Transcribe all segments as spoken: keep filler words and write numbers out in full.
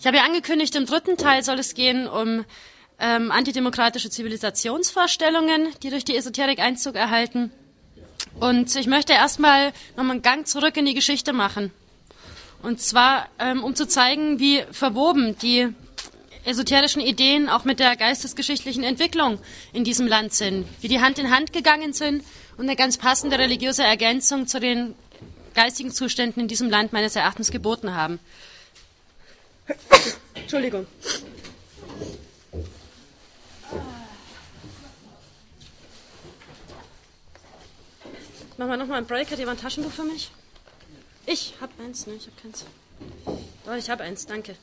Ich habe ja angekündigt, im dritten Teil soll es gehen um ähm, antidemokratische Zivilisationsvorstellungen, die durch die Esoterik Einzug erhalten. Und ich möchte erstmal nochmal einen Gang zurück in die Geschichte machen. Und zwar, ähm, um zu zeigen, wie verwoben die esoterischen Ideen auch mit der geistesgeschichtlichen Entwicklung in diesem Land sind, wie die Hand in Hand gegangen sind und eine ganz passende religiöse Ergänzung zu den geistigen Zuständen in diesem Land meines Erachtens geboten haben. Entschuldigung. Machen wir nochmal einen Break. Hat jemand ein Taschentuch für mich? Ich habe eins, ne? Ich habe keins. Doch, ich habe eins, danke.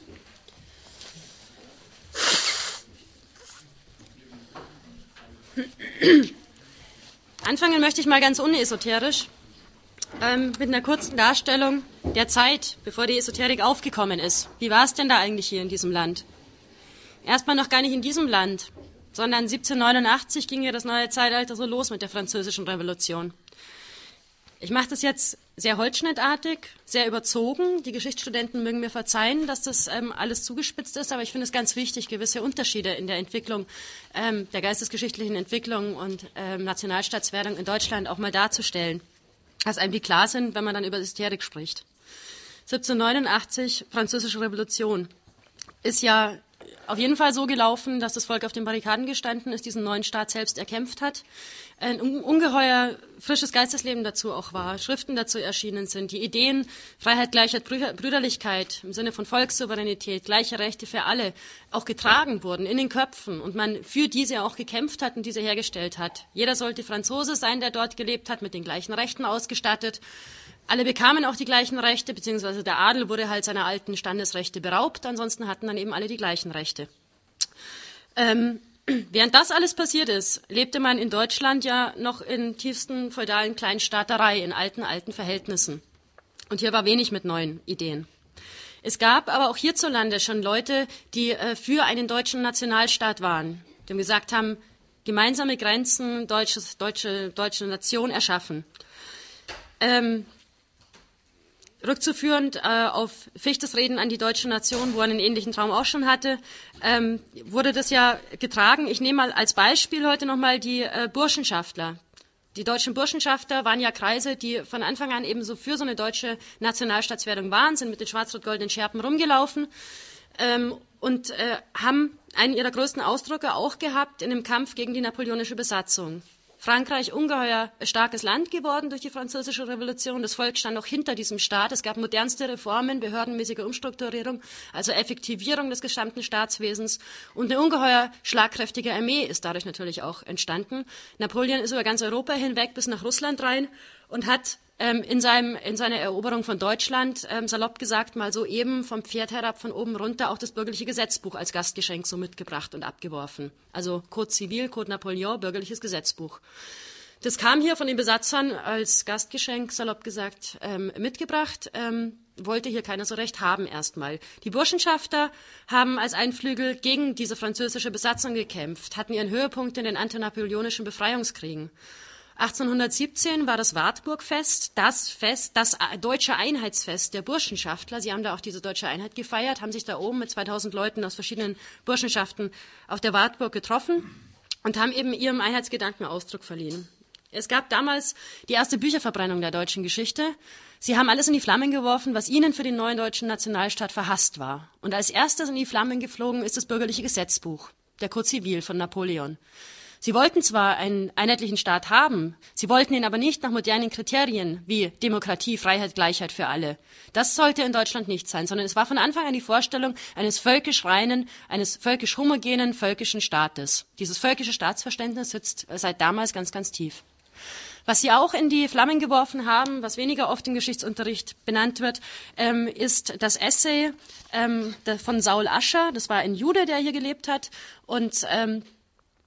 Anfangen möchte ich mal ganz unesoterisch ähm, mit einer kurzen Darstellung der Zeit, bevor die Esoterik aufgekommen ist. Wie war es denn da eigentlich hier in diesem Land? Erstmal noch gar nicht in diesem Land, sondern siebzehnhundertneunundachtzig ging ja das neue Zeitalter so los mit der Französischen Revolution. Ich mache das jetzt sehr holzschnittartig, sehr überzogen. Die Geschichtsstudenten mögen mir verzeihen, dass das ähm, alles zugespitzt ist, aber ich finde es ganz wichtig, gewisse Unterschiede in der Entwicklung, ähm, der geistesgeschichtlichen Entwicklung und ähm, Nationalstaatswerdung in Deutschland auch mal darzustellen, dass einem die klar sind, wenn man dann über Esoterik spricht. siebzehnhundertneunundachtzig, Französische Revolution, ist ja auf jeden Fall so gelaufen, dass das Volk auf den Barrikaden gestanden ist, diesen neuen Staat selbst erkämpft hat, ein ungeheuer frisches Geistesleben dazu auch war, Schriften dazu erschienen sind, die Ideen Freiheit, Gleichheit, Brüderlichkeit im Sinne von Volkssouveränität, gleiche Rechte für alle auch getragen wurden in den Köpfen und man für diese auch gekämpft hat und diese hergestellt hat. Jeder sollte Franzose sein, der dort gelebt hat, mit den gleichen Rechten ausgestattet. Alle bekamen auch die gleichen Rechte, beziehungsweise der Adel wurde halt seiner alten Standesrechte beraubt, ansonsten hatten dann eben alle die gleichen Rechte. Ähm, während das alles passiert ist, lebte man in Deutschland ja noch in tiefsten feudalen Kleinstaaterei, in alten, alten Verhältnissen. Und hier war wenig mit neuen Ideen. Es gab aber auch hierzulande schon Leute, die äh, für einen deutschen Nationalstaat waren, die gesagt haben, gemeinsame Grenzen, deutsches, deutsche, deutsche Nation erschaffen. Ähm, Rückzuführend äh, auf Fichtes Reden an die deutsche Nation, wo er einen ähnlichen Traum auch schon hatte, ähm, wurde das ja getragen. Ich nehme mal als Beispiel heute nochmal die äh, Burschenschaftler. Die deutschen Burschenschaftler waren ja Kreise, die von Anfang an eben so für so eine deutsche Nationalstaatswerdung waren, sind mit den schwarz-rot-goldenen Schärpen rumgelaufen ähm, und äh, haben einen ihrer größten Ausdrücke auch gehabt in dem Kampf gegen die napoleonische Besatzung. Frankreich, ungeheuer starkes Land geworden durch die Französische Revolution. Das Volk stand auch hinter diesem Staat. Es gab modernste Reformen, behördenmäßige Umstrukturierung, also Effektivierung des gesamten Staatswesens. Und eine ungeheuer schlagkräftige Armee ist dadurch natürlich auch entstanden. Napoleon ist über ganz Europa hinweg bis nach Russland rein und hat ähm, in, seinem, in seiner Eroberung von Deutschland, ähm, salopp gesagt, mal so eben vom Pferd herab, von oben runter, auch das bürgerliche Gesetzbuch als Gastgeschenk so mitgebracht und abgeworfen. Also Code Civil, Code Napoleon, bürgerliches Gesetzbuch. Das kam hier von den Besatzern als Gastgeschenk, salopp gesagt, ähm, mitgebracht, ähm, wollte hier keiner so recht haben erstmal. Die Burschenschafter haben als Einflügel gegen diese französische Besatzung gekämpft, hatten ihren Höhepunkt in den antinapoleonischen Befreiungskriegen. achtzehnhundertsiebzehn war das Wartburgfest, das Fest, das deutsche Einheitsfest der Burschenschaftler. Sie haben da auch diese deutsche Einheit gefeiert, haben sich da oben mit zweitausend Leuten aus verschiedenen Burschenschaften auf der Wartburg getroffen und haben eben ihrem Einheitsgedanken Ausdruck verliehen. Es gab damals die erste Bücherverbrennung der deutschen Geschichte. Sie haben alles in die Flammen geworfen, was ihnen für den neuen deutschen Nationalstaat verhasst war. Und als erstes in die Flammen geflogen ist das bürgerliche Gesetzbuch, der Code Civil von Napoleon. Sie wollten zwar einen einheitlichen Staat haben, sie wollten ihn aber nicht nach modernen Kriterien wie Demokratie, Freiheit, Gleichheit für alle. Das sollte in Deutschland nicht sein, sondern es war von Anfang an die Vorstellung eines völkisch reinen, eines völkisch homogenen, völkischen Staates. Dieses völkische Staatsverständnis sitzt seit damals ganz, ganz tief. Was sie auch in die Flammen geworfen haben, was weniger oft im Geschichtsunterricht benannt wird, ähm, ist das Essay ähm, von Saul Ascher. Das war ein Jude, der hier gelebt hat und ähm,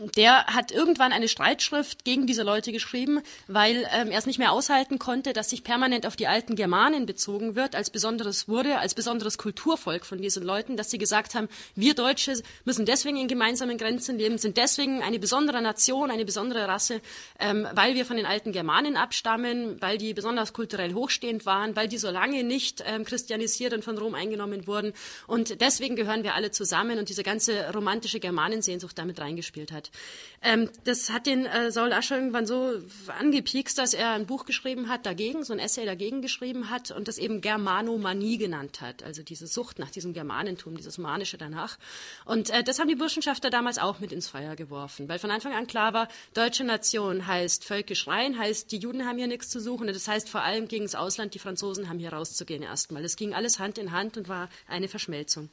der hat irgendwann eine Streitschrift gegen diese Leute geschrieben, weil ähm, er es nicht mehr aushalten konnte, dass sich permanent auf die alten Germanen bezogen wird, als besonderes wurde, als besonderes Kulturvolk von diesen Leuten, dass sie gesagt haben, wir Deutsche müssen deswegen in gemeinsamen Grenzen leben, sind deswegen eine besondere Nation, eine besondere Rasse, ähm, weil wir von den alten Germanen abstammen, weil die besonders kulturell hochstehend waren, weil die so lange nicht ähm, christianisiert und von Rom eingenommen wurden. Und deswegen gehören wir alle zusammen und diese ganze romantische Germanensehnsucht damit reingespielt hat. Ähm, das hat den äh, Saul Ascher irgendwann so angepiekst, dass er ein Buch geschrieben hat dagegen, so ein Essay dagegen geschrieben hat und das eben Germanomanie genannt hat, also diese Sucht nach diesem Germanentum, dieses Manische danach. Und äh, das haben die Burschenschafter damals auch mit ins Feuer geworfen, weil von Anfang an klar war, deutsche Nation heißt völkisch rein, heißt, die Juden haben hier nichts zu suchen und das heißt vor allem gegen das Ausland, die Franzosen haben hier rauszugehen erstmal. Es ging alles Hand in Hand und war eine Verschmelzung.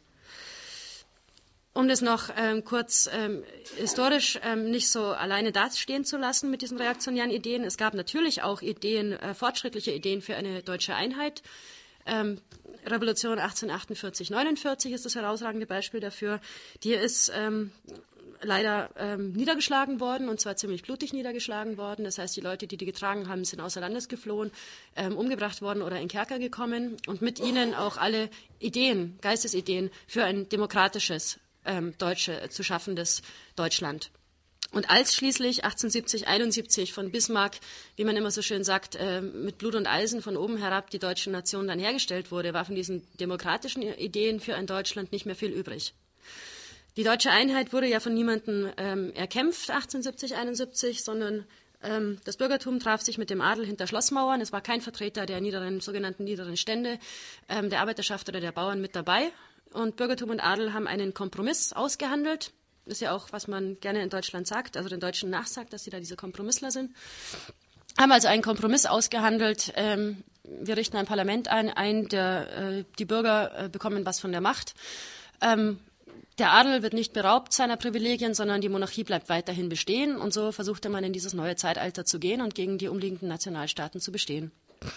Um das noch ähm, kurz ähm, historisch ähm, nicht so alleine dastehen zu lassen mit diesen reaktionären Ideen. Es gab natürlich auch Ideen, äh, fortschrittliche Ideen für eine deutsche Einheit. Ähm, Revolution achtzehnhundertachtundvierzig neunundvierzig ist das herausragende Beispiel dafür. Die ist ähm, leider ähm, niedergeschlagen worden, und zwar ziemlich blutig niedergeschlagen worden. Das heißt, die Leute, die die getragen haben, sind außer Landes geflohen, ähm, umgebracht worden oder in Kerker gekommen und mit ihnen auch alle Ideen, Geistesideen für ein demokratisches Ähm, deutsche, zu schaffendes Deutschland. Und als schließlich achtzehnhundertsiebzig, einundsiebzig von Bismarck, wie man immer so schön sagt, äh, mit Blut und Eisen von oben herab die deutsche Nation dann hergestellt wurde, war von diesen demokratischen Ideen für ein Deutschland nicht mehr viel übrig. Die deutsche Einheit wurde ja von niemandem ähm, erkämpft, achtzehnhundertsiebzig, einundsiebzig, sondern ähm, das Bürgertum traf sich mit dem Adel hinter Schlossmauern. Es war kein Vertreter der niederen, sogenannten niederen Stände, ähm, der Arbeiterschaft oder der Bauern mit dabei. Und Bürgertum und Adel haben einen Kompromiss ausgehandelt. Das ist ja auch, was man gerne in Deutschland sagt, also den Deutschen nachsagt, dass sie da diese Kompromissler sind. Haben also einen Kompromiss ausgehandelt. Ähm, wir richten ein Parlament ein, ein der, äh, die Bürger äh, bekommen was von der Macht. Ähm, der Adel wird nicht beraubt seiner Privilegien, sondern die Monarchie bleibt weiterhin bestehen. Und so versuchte man in dieses neue Zeitalter zu gehen und gegen die umliegenden Nationalstaaten zu bestehen.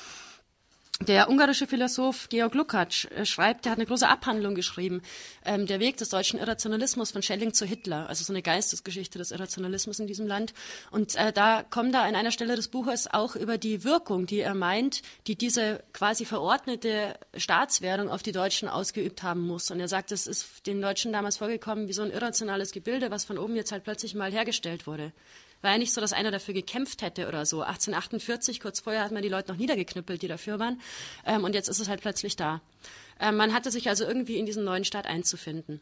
Der ungarische Philosoph Georg Lukács äh, schreibt, der hat eine große Abhandlung geschrieben, ähm, der Weg des deutschen Irrationalismus von Schelling zu Hitler, also so eine Geistesgeschichte des Irrationalismus in diesem Land. Und äh, da kommt er an einer Stelle des Buches auch über die Wirkung, die er meint, die diese quasi verordnete Staatswerdung auf die Deutschen ausgeübt haben muss. Und er sagt, es ist den Deutschen damals vorgekommen wie so ein irrationales Gebilde, was von oben jetzt halt plötzlich mal hergestellt wurde. War ja nicht so, dass einer dafür gekämpft hätte oder so. achtzehnhundertachtundvierzig, kurz vorher, hat man die Leute noch niedergeknüppelt, die dafür waren. Ähm, und jetzt ist es halt plötzlich da. Ähm, man hatte sich also irgendwie in diesen neuen Staat einzufinden.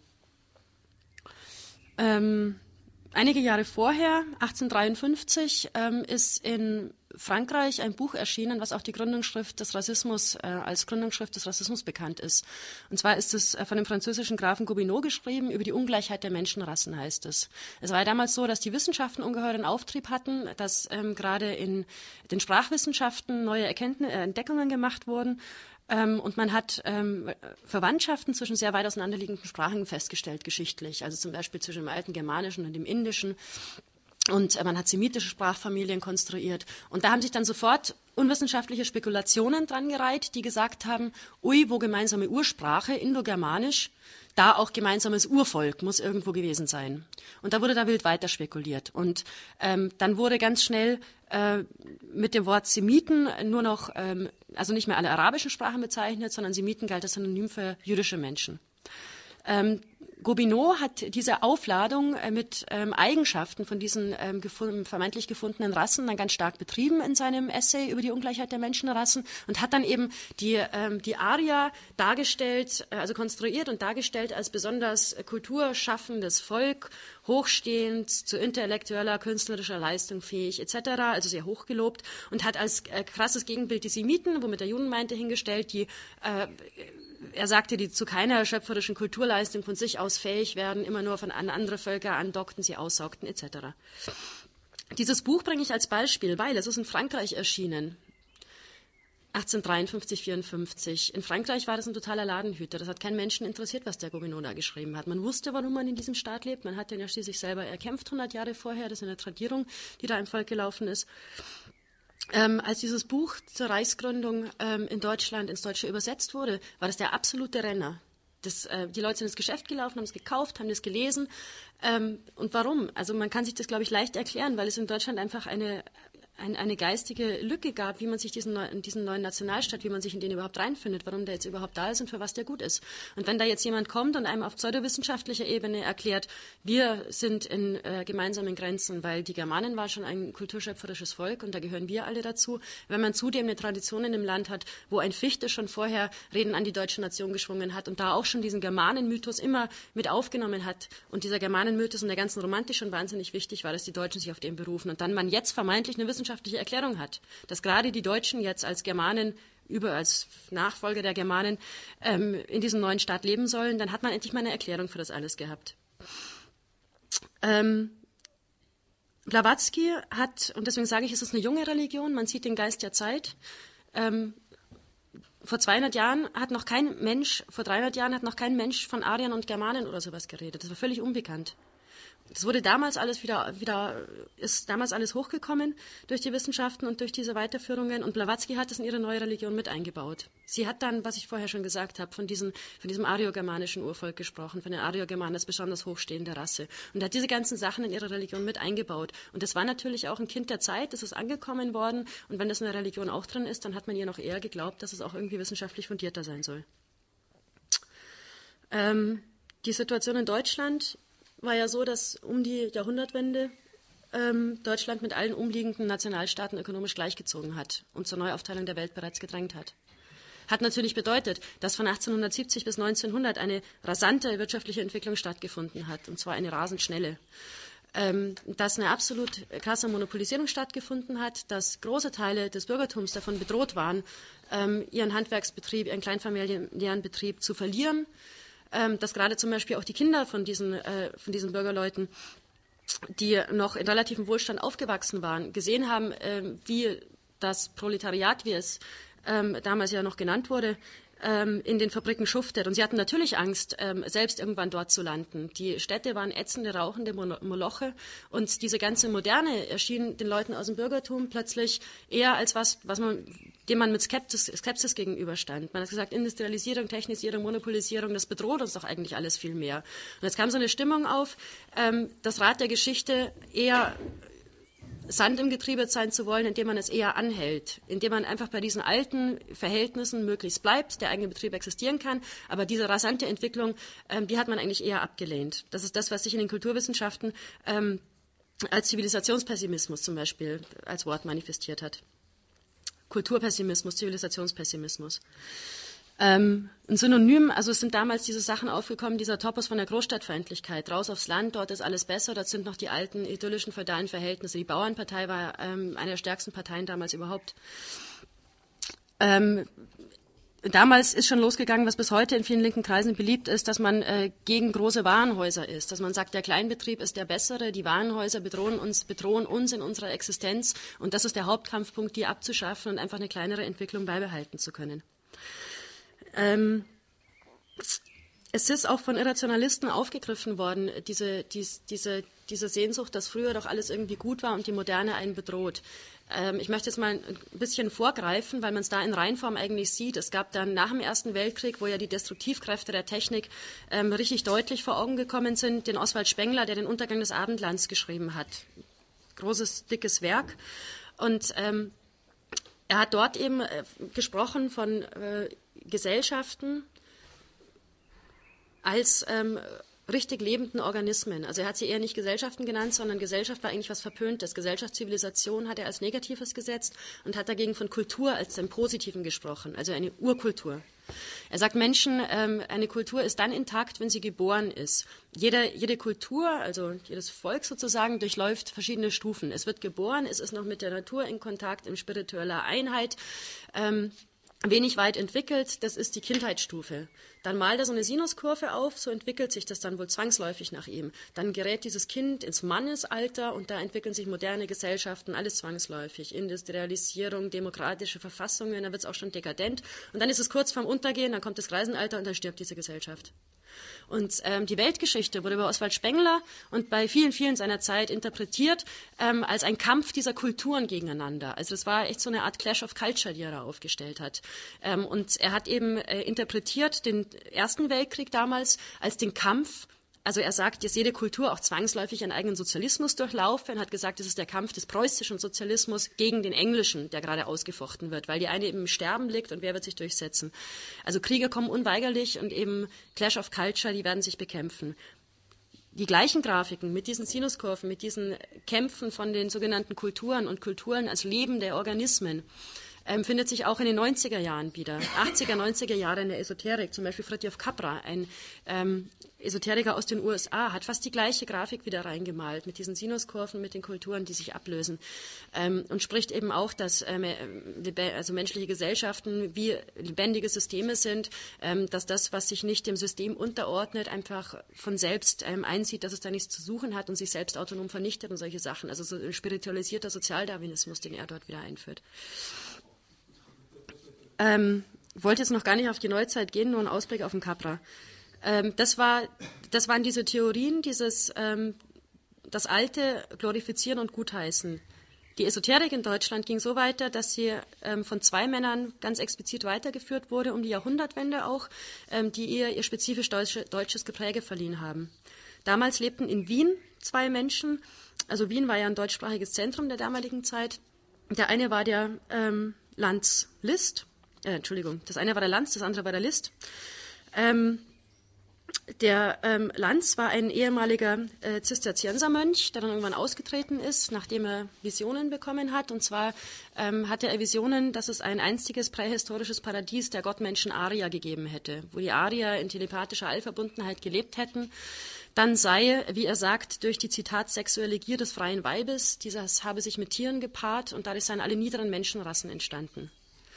Ähm, einige Jahre vorher, achtzehnhundertdreiundfünfzig, ähm, ist in Frankreich ein Buch erschienen, was auch die Gründungsschrift des Rassismus, äh, als Gründungsschrift des Rassismus bekannt ist. Und zwar ist es äh, von dem französischen Grafen Gobineau geschrieben, über die Ungleichheit der Menschenrassen heißt es. Es war ja damals so, dass die Wissenschaften ungeheuren Auftrieb hatten, dass ähm, gerade in den Sprachwissenschaften neue Erkenntn- äh, Entdeckungen gemacht wurden. Ähm, und man hat ähm, Verwandtschaften zwischen sehr weit auseinanderliegenden Sprachen festgestellt, geschichtlich. Also zum Beispiel zwischen dem alten Germanischen und dem Indischen. Und man hat semitische Sprachfamilien konstruiert. Und da haben sich dann sofort unwissenschaftliche Spekulationen dran gereiht, die gesagt haben, ui, wo gemeinsame Ursprache, Indogermanisch, da auch gemeinsames Urvolk muss irgendwo gewesen sein. Und da wurde da wild weiter spekuliert. Und ähm, dann wurde ganz schnell äh, mit dem Wort Semiten nur noch, ähm, also nicht mehr alle arabischen Sprachen bezeichnet, sondern Semiten galt als Synonym für jüdische Menschen. Ähm, Gobineau hat diese Aufladung äh, mit ähm, Eigenschaften von diesen ähm, gefund- vermeintlich gefundenen Rassen dann ganz stark betrieben in seinem Essay über die Ungleichheit der Menschenrassen und hat dann eben die, ähm, die Arier dargestellt, äh, also konstruiert und dargestellt als besonders äh, kulturschaffendes Volk, hochstehend, zu intellektueller, künstlerischer Leistung fähig et cetera, also sehr hochgelobt und hat als äh, krasses Gegenbild die Semiten, womit er Juden meinte, hingestellt, die äh, er sagte, die zu keiner schöpferischen Kulturleistung von sich aus fähig werden, immer nur von an andere Völker andockten, sie aussaugten et cetera. Dieses Buch bringe ich als Beispiel, weil es ist in Frankreich erschienen, achtzehnhundertdreiundfünfzig, vierundfünfzig. In Frankreich war das ein totaler Ladenhüter. Das hat keinen Menschen interessiert, was der Gobineau da geschrieben hat. Man wusste, warum man in diesem Staat lebt. Man hat den ja schließlich selber erkämpft, hundert Jahre vorher. Das ist eine Tradierung, die da im Volk gelaufen ist. Ähm, als dieses Buch zur Reichsgründung ähm, in Deutschland ins Deutsche übersetzt wurde, war das der absolute Renner. Das, äh, die Leute sind ins Geschäft gelaufen, haben es gekauft, haben das gelesen. Ähm, und warum? Also man kann sich das, glaube ich, leicht erklären, weil es in Deutschland einfach eine, ein, eine geistige Lücke gab, wie man sich diesen, neu, diesen neuen Nationalstaat, wie man sich in den überhaupt reinfindet, warum der jetzt überhaupt da ist und für was der gut ist. Und wenn da jetzt jemand kommt und einem auf pseudowissenschaftlicher Ebene erklärt, wir sind in äh, gemeinsamen Grenzen, weil die Germanen waren schon ein kulturschöpferisches Volk und da gehören wir alle dazu. Wenn man zudem eine Tradition in dem Land hat, wo ein Fichte schon vorher Reden an die deutsche Nation geschwungen hat und da auch schon diesen Germanenmythos immer mit aufgenommen hat und dieser Germanenmythos in der ganzen Romantik schon wahnsinnig wichtig war, dass die Deutschen sich auf den berufen und dann man jetzt vermeintlich eine wissenschaftliche Erklärung hat, dass gerade die Deutschen jetzt als Germanen, über als Nachfolger der Germanen ähm, in diesem neuen Staat leben sollen, dann hat man endlich mal eine Erklärung für das alles gehabt. Ähm, Blavatsky hat, und deswegen sage ich, es ist eine junge Religion, man sieht den Geist der Zeit. Ähm, vor zweihundert Jahren hat noch kein Mensch, vor dreihundert Jahren hat noch kein Mensch von Aryern und Germanen oder sowas geredet. Das war völlig unbekannt. Das wurde damals alles wieder, wieder, ist damals alles hochgekommen durch die Wissenschaften und durch diese Weiterführungen und Blavatsky hat es in ihre neue Religion mit eingebaut. Sie hat dann, was ich vorher schon gesagt habe, von, diesen, von diesem ariogermanischen Urvolk gesprochen, von den Ariogermanen als besonders hochstehende Rasse und hat diese ganzen Sachen in ihre Religion mit eingebaut. Und das war natürlich auch ein Kind der Zeit, das ist angekommen worden und wenn das in der Religion auch drin ist, dann hat man ihr noch eher geglaubt, dass es auch irgendwie wissenschaftlich fundierter sein soll. Ähm, die Situation in Deutschland war ja so, dass um die Jahrhundertwende ähm, Deutschland mit allen umliegenden Nationalstaaten ökonomisch gleichgezogen hat und zur Neuaufteilung der Welt bereits gedrängt hat. Hat natürlich bedeutet, dass von achtzehnhundertsiebzig bis neunzehnhundert eine rasante wirtschaftliche Entwicklung stattgefunden hat, und zwar eine rasend schnelle. Ähm, dass eine absolut krasse Monopolisierung stattgefunden hat, dass große Teile des Bürgertums davon bedroht waren, ähm, ihren Handwerksbetrieb, ihren kleinfamiliären Betrieb zu verlieren, dass gerade zum Beispiel auch die Kinder von diesen, äh, von diesen Bürgerleuten, die noch in relativem Wohlstand aufgewachsen waren, gesehen haben, äh, wie das Proletariat, wie es ähm, damals ja noch genannt wurde, ähm, in den Fabriken schuftet. Und sie hatten natürlich Angst, ähm, selbst irgendwann dort zu landen. Die Städte waren ätzende, rauchende Moloche und diese ganze Moderne erschien den Leuten aus dem Bürgertum plötzlich eher als was, was man, dem man mit Skepsis, Skepsis gegenüberstand. Man hat gesagt, Industrialisierung, Technisierung, Monopolisierung, das bedroht uns doch eigentlich alles viel mehr. Und jetzt kam so eine Stimmung auf, ähm, das Rad der Geschichte eher Sand im Getriebe sein zu wollen, indem man es eher anhält, indem man einfach bei diesen alten Verhältnissen möglichst bleibt, der eigene Betrieb existieren kann, aber diese rasante Entwicklung, ähm, die hat man eigentlich eher abgelehnt. Das ist das, was sich in den Kulturwissenschaften ähm, als Zivilisationspessimismus zum Beispiel als Wort manifestiert hat. Kulturpessimismus, Zivilisationspessimismus. Ähm, ein Synonym, also es sind damals diese Sachen aufgekommen, dieser Topos von der Großstadtfeindlichkeit, raus aufs Land, dort ist alles besser, dort sind noch die alten idyllischen feudalen Verhältnisse. Die Bauernpartei war ähm, eine der stärksten Parteien damals überhaupt. Ähm, damals ist schon losgegangen, was bis heute in vielen linken Kreisen beliebt ist, dass man äh, gegen große Warenhäuser ist, dass man sagt, der Kleinbetrieb ist der bessere, die Warenhäuser bedrohen uns, bedrohen uns in unserer Existenz und das ist der Hauptkampfpunkt, die abzuschaffen und einfach eine kleinere Entwicklung beibehalten zu können. Ähm, es ist auch von Irrationalisten aufgegriffen worden, diese, dies, diese, diese Sehnsucht, dass früher doch alles irgendwie gut war und die Moderne einen bedroht. Ähm, ich möchte jetzt mal ein bisschen vorgreifen, weil man es da in Reinform eigentlich sieht. Es gab dann nach dem Ersten Weltkrieg, wo ja die Destruktivkräfte der Technik ähm, richtig deutlich vor Augen gekommen sind, den Oswald Spengler, der den Untergang des Abendlands geschrieben hat. Großes, dickes Werk. Und ähm, er hat dort eben äh, gesprochen von äh, Gesellschaften als ähm, richtig lebenden Organismen. Also er hat sie eher nicht Gesellschaften genannt, sondern Gesellschaft war eigentlich was Verpöntes. Gesellschaftszivilisation hat er als Negatives gesetzt und hat dagegen von Kultur als dem Positiven gesprochen, also eine Urkultur. Er sagt, Menschen, ähm, eine Kultur ist dann intakt, wenn sie geboren ist. Jede, jede Kultur, also jedes Volk sozusagen, durchläuft verschiedene Stufen. Es wird geboren, es ist noch mit der Natur in Kontakt, in spiritueller Einheit, ähm, wenig weit entwickelt, das ist die Kindheitsstufe. Dann malt er so eine Sinuskurve auf, so entwickelt sich das dann wohl zwangsläufig nach ihm. Dann gerät dieses Kind ins Mannesalter und da entwickeln sich moderne Gesellschaften, alles zwangsläufig. Industrialisierung, demokratische Verfassungen, da wird es auch schon dekadent. Und dann ist es kurz vorm Untergehen, dann kommt das Greisenalter und dann stirbt diese Gesellschaft. Und ähm, die Weltgeschichte wurde bei Oswald Spengler und bei vielen, vielen seiner Zeit interpretiert ähm, als ein Kampf dieser Kulturen gegeneinander. Also das war echt so eine Art Clash of Culture, die er da aufgestellt hat. Ähm, und er hat eben äh, interpretiert den Ersten Weltkrieg damals als den Kampf. Also er sagt, dass jede Kultur auch zwangsläufig einen eigenen Sozialismus durchlaufe und hat gesagt, das ist der Kampf des preußischen Sozialismus gegen den englischen, der gerade ausgefochten wird, weil die eine eben im Sterben liegt und wer wird sich durchsetzen. Also Kriege kommen unweigerlich und eben Clash of Culture, die werden sich bekämpfen. Die gleichen Grafiken mit diesen Sinuskurven, mit diesen Kämpfen von den sogenannten Kulturen und Kulturen als Leben der Organismen, Ähm, findet sich auch in den neunziger Jahren wieder, achtziger, neunziger Jahre in der Esoterik. Zum Beispiel Fritjof Capra, ein ähm, Esoteriker aus den U S A, hat fast die gleiche Grafik wieder reingemalt mit diesen Sinuskurven, mit den Kulturen, die sich ablösen. Ähm, und spricht eben auch, dass ähm, also menschliche Gesellschaften wie lebendige Systeme sind, ähm, dass das, was sich nicht dem System unterordnet, einfach von selbst ähm, einsieht, dass es da nichts zu suchen hat und sich selbst autonom vernichtet und solche Sachen. Also so ein spiritualisierter Sozialdarwinismus, den er dort wieder einführt. Ähm, wollte jetzt noch gar nicht auf die Neuzeit gehen, nur einen Ausblick auf den Capra. Ähm, das, war, das waren diese Theorien, dieses ähm, das Alte glorifizieren und gutheißen. Die Esoterik in Deutschland ging so weiter, dass sie ähm, von zwei Männern ganz explizit weitergeführt wurde, um die Jahrhundertwende auch, ähm, die ihr ihr spezifisch deutsche, deutsches Gepräge verliehen haben. Damals lebten in Wien zwei Menschen, also Wien war ja ein deutschsprachiges Zentrum der damaligen Zeit. Der eine war der ähm, Lanz Liszt, Äh, Entschuldigung, das eine war der Lanz, das andere war der Liszt. Ähm, der ähm, Lanz war ein ehemaliger äh, Zisterziensermönch, der dann irgendwann ausgetreten ist, nachdem er Visionen bekommen hat. Und zwar ähm, hatte er Visionen, dass es ein einstiges prähistorisches Paradies der Gottmenschen Arier gegeben hätte, wo die Arier in telepathischer Allverbundenheit gelebt hätten. Dann sei, wie er sagt, durch die Zitat sexuelle Gier des freien Weibes, dieses habe sich mit Tieren gepaart und dadurch seien alle niederen Menschenrassen entstanden.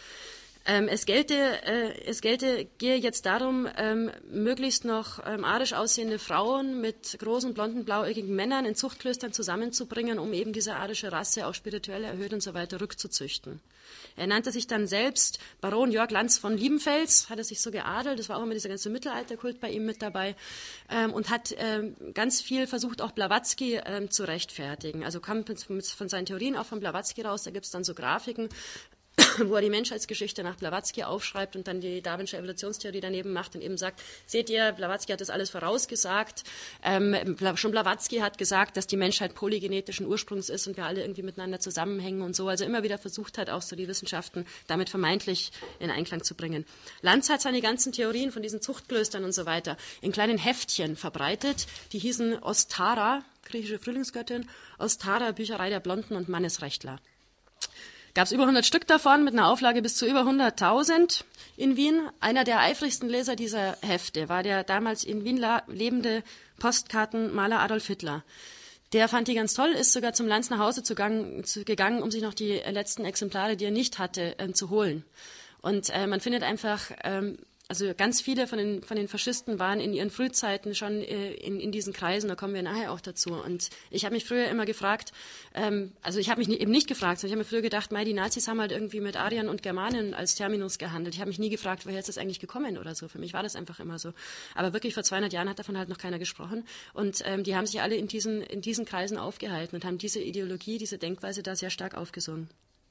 Ähm, es gelte, äh, es gelte, gehe jetzt darum, ähm, möglichst noch ähm, arisch aussehende Frauen mit großen, blonden, blauäugigen Männern in Zuchtklöstern zusammenzubringen, um eben diese arische Rasse auch spirituell erhöht und so weiter rückzuzüchten. Er nannte sich dann selbst Baron Jörg Lanz von Liebenfels, hat er sich so geadelt, das war auch immer dieser ganze Mittelalterkult bei ihm mit dabei, ähm, und hat ähm, ganz viel versucht, auch Blavatsky ähm, zu rechtfertigen. Also kam mit, von seinen Theorien auch von Blavatsky raus, da gibt es dann so Grafiken, wo er die Menschheitsgeschichte nach Blavatsky aufschreibt und dann die Darwinsche Evolutionstheorie daneben macht und eben sagt, seht ihr, Blavatsky hat das alles vorausgesagt. Ähm, schon Blavatsky hat gesagt, dass die Menschheit polygenetischen Ursprungs ist und wir alle irgendwie miteinander zusammenhängen und so. Also immer wieder versucht hat, auch so die Wissenschaften damit vermeintlich in Einklang zu bringen. Lanz hat seine ganzen Theorien von diesen Zuchtklöstern und so weiter in kleinen Heftchen verbreitet. Die hießen Ostara, griechische Frühlingsgöttin, Ostara, Bücherei der Blonden und Mannesrechtler. Gab es über hundert Stück davon mit einer Auflage bis zu über hunderttausend in Wien. Einer der eifrigsten Leser dieser Hefte war der damals in Wien lebende Postkartenmaler Adolf Hitler. Der fand die ganz toll, ist sogar zum Lanz nach Hause zu gang, zu, gegangen, um sich noch die letzten Exemplare, die er nicht hatte, äh, zu holen. Und äh, man findet einfach, ähm, also ganz viele von den, von den Faschisten waren in ihren Frühzeiten schon äh, in, in diesen Kreisen, da kommen wir nachher auch dazu. Und ich habe mich früher immer gefragt, ähm, also ich habe mich nie, eben nicht gefragt, sondern ich habe mir früher gedacht, mei, die Nazis haben halt irgendwie mit Aryern und Germanen als Terminus gehandelt. Ich habe mich nie gefragt, woher ist das eigentlich gekommen oder so. Für mich war das einfach immer so. Aber wirklich vor zweihundert Jahren hat davon halt noch keiner gesprochen. Und ähm, die haben sich alle in diesen, in diesen Kreisen aufgehalten und haben diese Ideologie, diese Denkweise da sehr stark aufgesungen.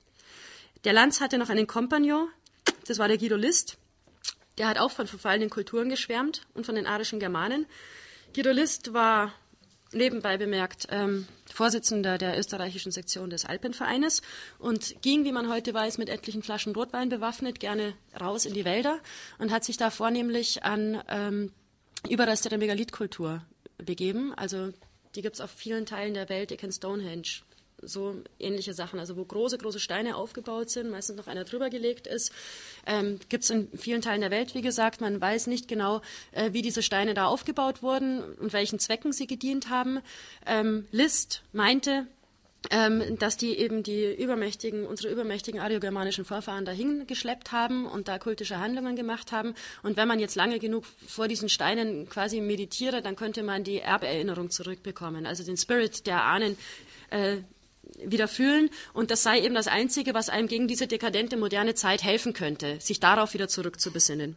Der Lanz hatte noch einen Kompagnon, das war der Guido List. Der hat auch von verfallenen Kulturen geschwärmt und von den arischen Germanen. Guido List war nebenbei bemerkt ähm, Vorsitzender der österreichischen Sektion des Alpenvereines und ging, wie man heute weiß, mit etlichen Flaschen Rotwein bewaffnet gerne raus in die Wälder und hat sich da vornehmlich an ähm, Überreste der Megalithkultur begeben. Also die gibt es auf vielen Teilen der Welt. Ihr kennt Stonehenge. So ähnliche Sachen, also wo große, große Steine aufgebaut sind, meistens noch einer drüber gelegt ist. Ähm, gibt es in vielen Teilen der Welt, wie gesagt. Man weiß nicht genau, äh, wie diese Steine da aufgebaut wurden und welchen Zwecken sie gedient haben. Ähm, List meinte, ähm, dass die eben die übermächtigen, unsere übermächtigen ariogermanischen Vorfahren dahin geschleppt haben und da kultische Handlungen gemacht haben. Und wenn man jetzt lange genug vor diesen Steinen quasi meditiere, dann könnte man die Erberinnerung zurückbekommen, also den Spirit der Ahnen äh, wieder fühlen und das sei eben das Einzige, was einem gegen diese dekadente moderne Zeit helfen könnte, sich darauf wieder zurückzubesinnen.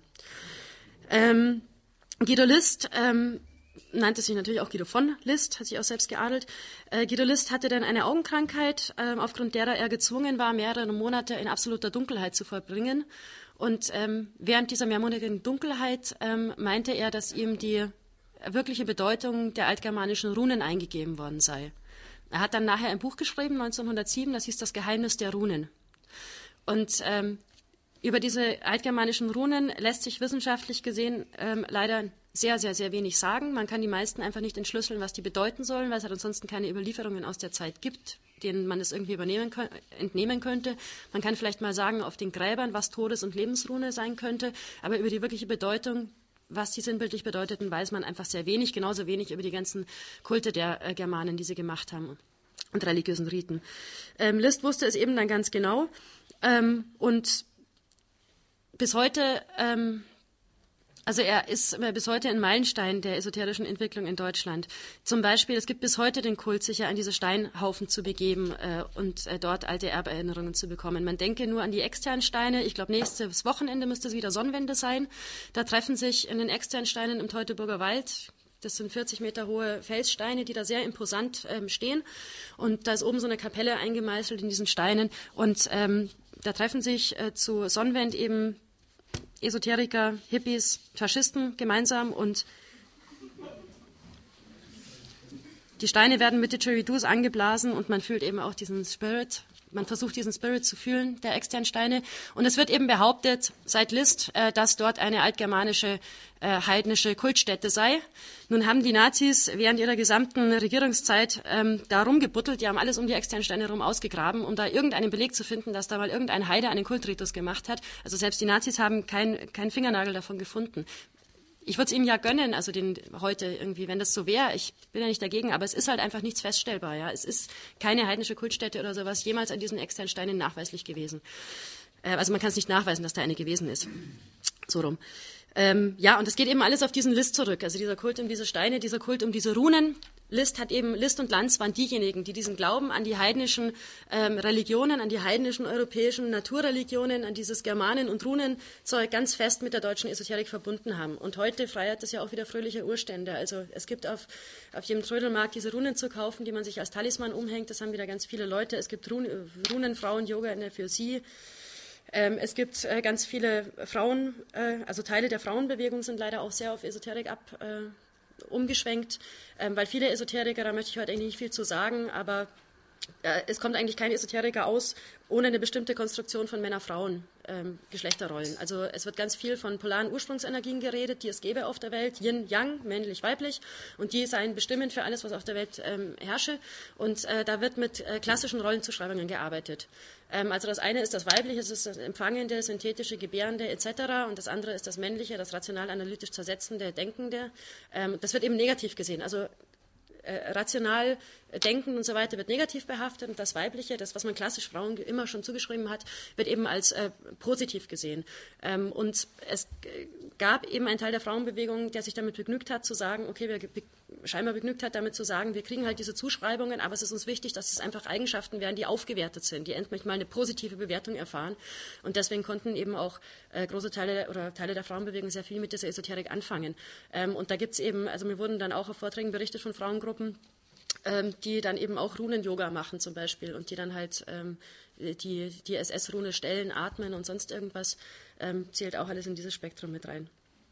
Ähm, Guido List ähm, nannte sich natürlich auch Guido von List, hat sich auch selbst geadelt. Äh, Guido List hatte dann eine Augenkrankheit, äh, aufgrund derer er gezwungen war, mehrere Monate in absoluter Dunkelheit zu verbringen Und ähm, während dieser mehrmonatigen Dunkelheit ähm, meinte er, dass ihm die wirkliche Bedeutung der altgermanischen Runen eingegeben worden sei. Er hat dann nachher ein Buch geschrieben, neunzehnhundertsieben, das hieß Das Geheimnis der Runen. Und ähm, über diese altgermanischen Runen lässt sich wissenschaftlich gesehen ähm, leider sehr, sehr, sehr wenig sagen. Man kann die meisten einfach nicht entschlüsseln, was die bedeuten sollen, weil es halt ansonsten keine Überlieferungen aus der Zeit gibt, denen man es irgendwie übernehmen, entnehmen könnte. Man kann vielleicht mal sagen auf den Gräbern, was Todes- und Lebensrune sein könnte, aber über die wirkliche Bedeutung, was die sinnbildlich bedeuteten, weiß man einfach sehr wenig, genauso wenig über die ganzen Kulte der äh, Germanen, die sie gemacht haben und religiösen Riten. Ähm, List wusste es eben dann ganz genau ähm, und bis heute, ähm, also er ist bis heute ein Meilenstein der esoterischen Entwicklung in Deutschland. Zum Beispiel, es gibt bis heute den Kult, sich ja an diese Steinhaufen zu begeben äh, und äh, dort alte Erberinnerungen zu bekommen. Man denke nur an die externen Steine. Ich glaube, nächstes Wochenende müsste es wieder Sonnenwende sein. Da treffen sich in den externen Steinen im Teutoburger Wald, das sind vierzig Meter hohe Felssteine, die da sehr imposant ähm, stehen. Und da ist oben so eine Kapelle eingemeißelt in diesen Steinen. Und ähm, da treffen sich äh, zu Sonnenwend eben Esoteriker, Hippies, Faschisten gemeinsam und die Steine werden mit Didgeridoos angeblasen und man fühlt eben auch diesen Spirit. Man versucht, diesen Spirit zu fühlen, der externen Steine. Und es wird eben behauptet, seit List, äh, dass dort eine altgermanische, äh, heidnische Kultstätte sei. Nun haben die Nazis während ihrer gesamten Regierungszeit ähm, da rumgebuttelt. Die haben alles um die externen Steine herum ausgegraben, um da irgendeinen Beleg zu finden, dass da mal irgendein Heide einen Kultritus gemacht hat. Also selbst die Nazis haben keinen kein Fingernagel davon gefunden. Ich würde es ihnen ja gönnen, also den heute irgendwie, wenn das so wäre. Ich bin ja nicht dagegen, aber es ist halt einfach nichts feststellbar. Ja, es ist keine heidnische Kultstätte oder sowas jemals an diesen externen Steinen nachweislich gewesen. Äh, also man kann es nicht nachweisen, dass da eine gewesen ist. So rum. Ähm, ja, und es geht eben alles auf diesen List zurück. Also dieser Kult um diese Steine, dieser Kult um diese Runen. List hat eben, List und Lanz waren diejenigen, die diesen Glauben an die heidnischen ähm, Religionen, an die heidnischen europäischen Naturreligionen, an dieses Germanen- und Runenzeug ganz fest mit der deutschen Esoterik verbunden haben. Und heute feiert das ja auch wieder fröhliche Urstände. Also es gibt auf, auf jedem Trödelmarkt diese Runen zu kaufen, die man sich als Talisman umhängt. Das haben wieder ganz viele Leute. Es gibt Run Runenfrauen-Yoga in der für sie. Ähm, es gibt äh, ganz viele Frauen, äh, also Teile der Frauenbewegung sind leider auch sehr auf Esoterik ab. Äh, umgeschwenkt, ähm, weil viele Esoteriker, da möchte ich heute eigentlich nicht viel zu sagen, aber äh, es kommt eigentlich kein Esoteriker aus ohne eine bestimmte Konstruktion von Männer-Frauen, ähm, Geschlechterrollen. Also es wird ganz viel von polaren Ursprungsenergien geredet, die es gäbe auf der Welt, Yin, Yang, männlich, weiblich, und die seien bestimmend für alles, was auf der Welt ähm, herrsche. Und äh, da wird mit äh, klassischen Rollenzuschreibungen gearbeitet. Ähm, also das eine ist das Weibliche, das ist das Empfangende, Synthetische, Gebärende et cetera. Und das andere ist das Männliche, das rational-analytisch Zersetzende, Denkende. Ähm, das wird eben negativ gesehen. Also äh, rational Denken und so weiter wird negativ behaftet und das Weibliche, das, was man klassisch Frauen immer schon zugeschrieben hat, wird eben als äh, positiv gesehen. Ähm, und es gab eben einen Teil der Frauenbewegung, der sich damit begnügt hat, zu sagen, okay, wir be scheinbar begnügt hat, damit zu sagen, wir kriegen halt diese Zuschreibungen, aber es ist uns wichtig, dass es einfach Eigenschaften werden, die aufgewertet sind, die endlich mal eine positive Bewertung erfahren. Und deswegen konnten eben auch äh, große Teile oder Teile der Frauenbewegung sehr viel mit dieser Esoterik anfangen. Ähm, und da gibt es eben, also mir wurden dann auch auf Vorträgen berichtet von Frauengruppen, die dann eben auch Runen-Yoga machen zum Beispiel und die dann halt ähm, die, die S S-Rune stellen, atmen und sonst irgendwas, ähm, zählt auch alles in dieses Spektrum mit rein.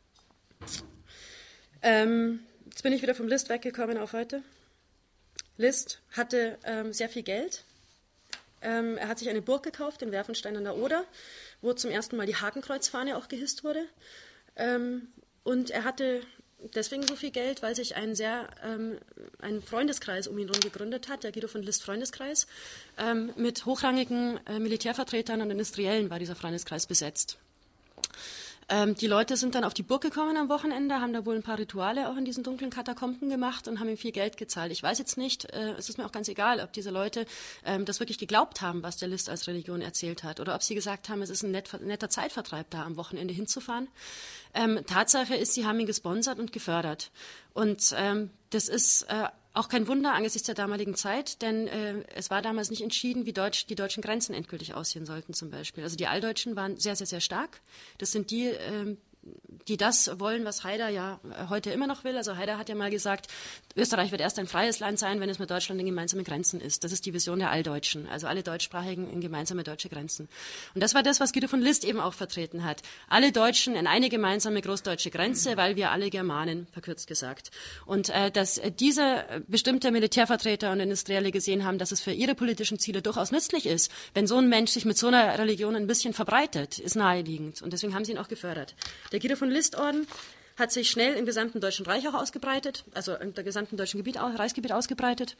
Ähm, jetzt bin ich wieder vom List weggekommen auf heute. List hatte ähm, sehr viel Geld. Ähm, er hat sich eine Burg gekauft, den Werfenstein an der Oder, wo zum ersten Mal die Hakenkreuzfahne auch gehisst wurde. Ähm, und er hatte deswegen so viel Geld, weil sich ein sehr ähm, ein Freundeskreis um ihn herum gegründet hat, der Guido von List Freundeskreis. Ähm, mit hochrangigen äh, Militärvertretern und Industriellen war dieser Freundeskreis besetzt. Ähm, die Leute sind dann auf die Burg gekommen am Wochenende, haben da wohl ein paar Rituale auch in diesen dunklen Katakomben gemacht und haben ihm viel Geld gezahlt. Ich weiß jetzt nicht, äh, es ist mir auch ganz egal, ob diese Leute ähm, das wirklich geglaubt haben, was der List als Religion erzählt hat, oder ob sie gesagt haben, es ist ein net, netter Zeitvertreib, da am Wochenende hinzufahren. Ähm, Tatsache ist, sie haben ihn gesponsert und gefördert. Und ähm, das ist äh, auch kein Wunder angesichts der damaligen Zeit, denn äh, es war damals nicht entschieden, wie Deutsch, die deutschen Grenzen endgültig aussehen sollten zum Beispiel. Also die Alldeutschen waren sehr, sehr, sehr stark. Das sind die, äh, die das wollen, was Haider ja heute immer noch will. Also Haider hat ja mal gesagt, Österreich wird erst ein freies Land sein, wenn es mit Deutschland in gemeinsame Grenzen ist. Das ist die Vision der Alldeutschen, also alle Deutschsprachigen in gemeinsame deutsche Grenzen. Und das war das, was Guido von List eben auch vertreten hat. Alle Deutschen in eine gemeinsame großdeutsche Grenze, weil wir alle Germanen, verkürzt gesagt. Und äh, dass diese bestimmte Militärvertreter und Industrielle gesehen haben, dass es für ihre politischen Ziele durchaus nützlich ist, wenn so ein Mensch sich mit so einer Religion ein bisschen verbreitet, ist naheliegend. Und deswegen haben sie ihn auch gefördert. Der Guido von List-Orden hat sich schnell im gesamten Deutschen Reich auch ausgebreitet, also im gesamten deutschen Gebiet, Reichsgebiet ausgebreitet.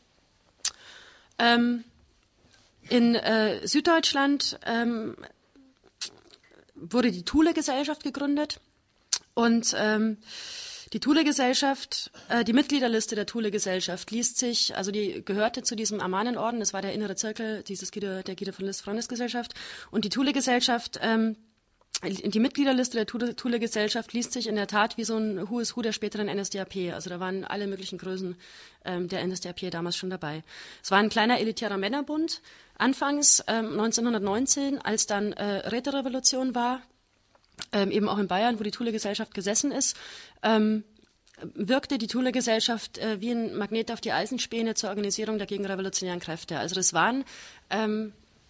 Ähm, in äh, Süddeutschland ähm, wurde die Thule-Gesellschaft gegründet und ähm, die Thule-Gesellschaft, äh, die Mitgliederliste der Thule-Gesellschaft liest sich, also die gehörte zu diesem Amanenorden, das war der innere Zirkel dieses Guido, der Guido von List Freundesgesellschaft, und die Thule-Gesellschaft ähm, die Mitgliederliste der Thule-Gesellschaft liest sich in der Tat wie so ein Who is Who der späteren N S D A P. Also da waren alle möglichen Größen ähm, der N S D A P damals schon dabei. Es war ein kleiner elitärer Männerbund. Anfangs ähm, neunzehnhundertneunzehn, als dann äh, Räterevolution war, ähm, eben auch in Bayern, wo die Thule-Gesellschaft gesessen ist, ähm, wirkte die Thule-Gesellschaft äh, wie ein Magnet auf die Eisenspäne zur Organisierung der gegenrevolutionären Kräfte. Also das waren ähm,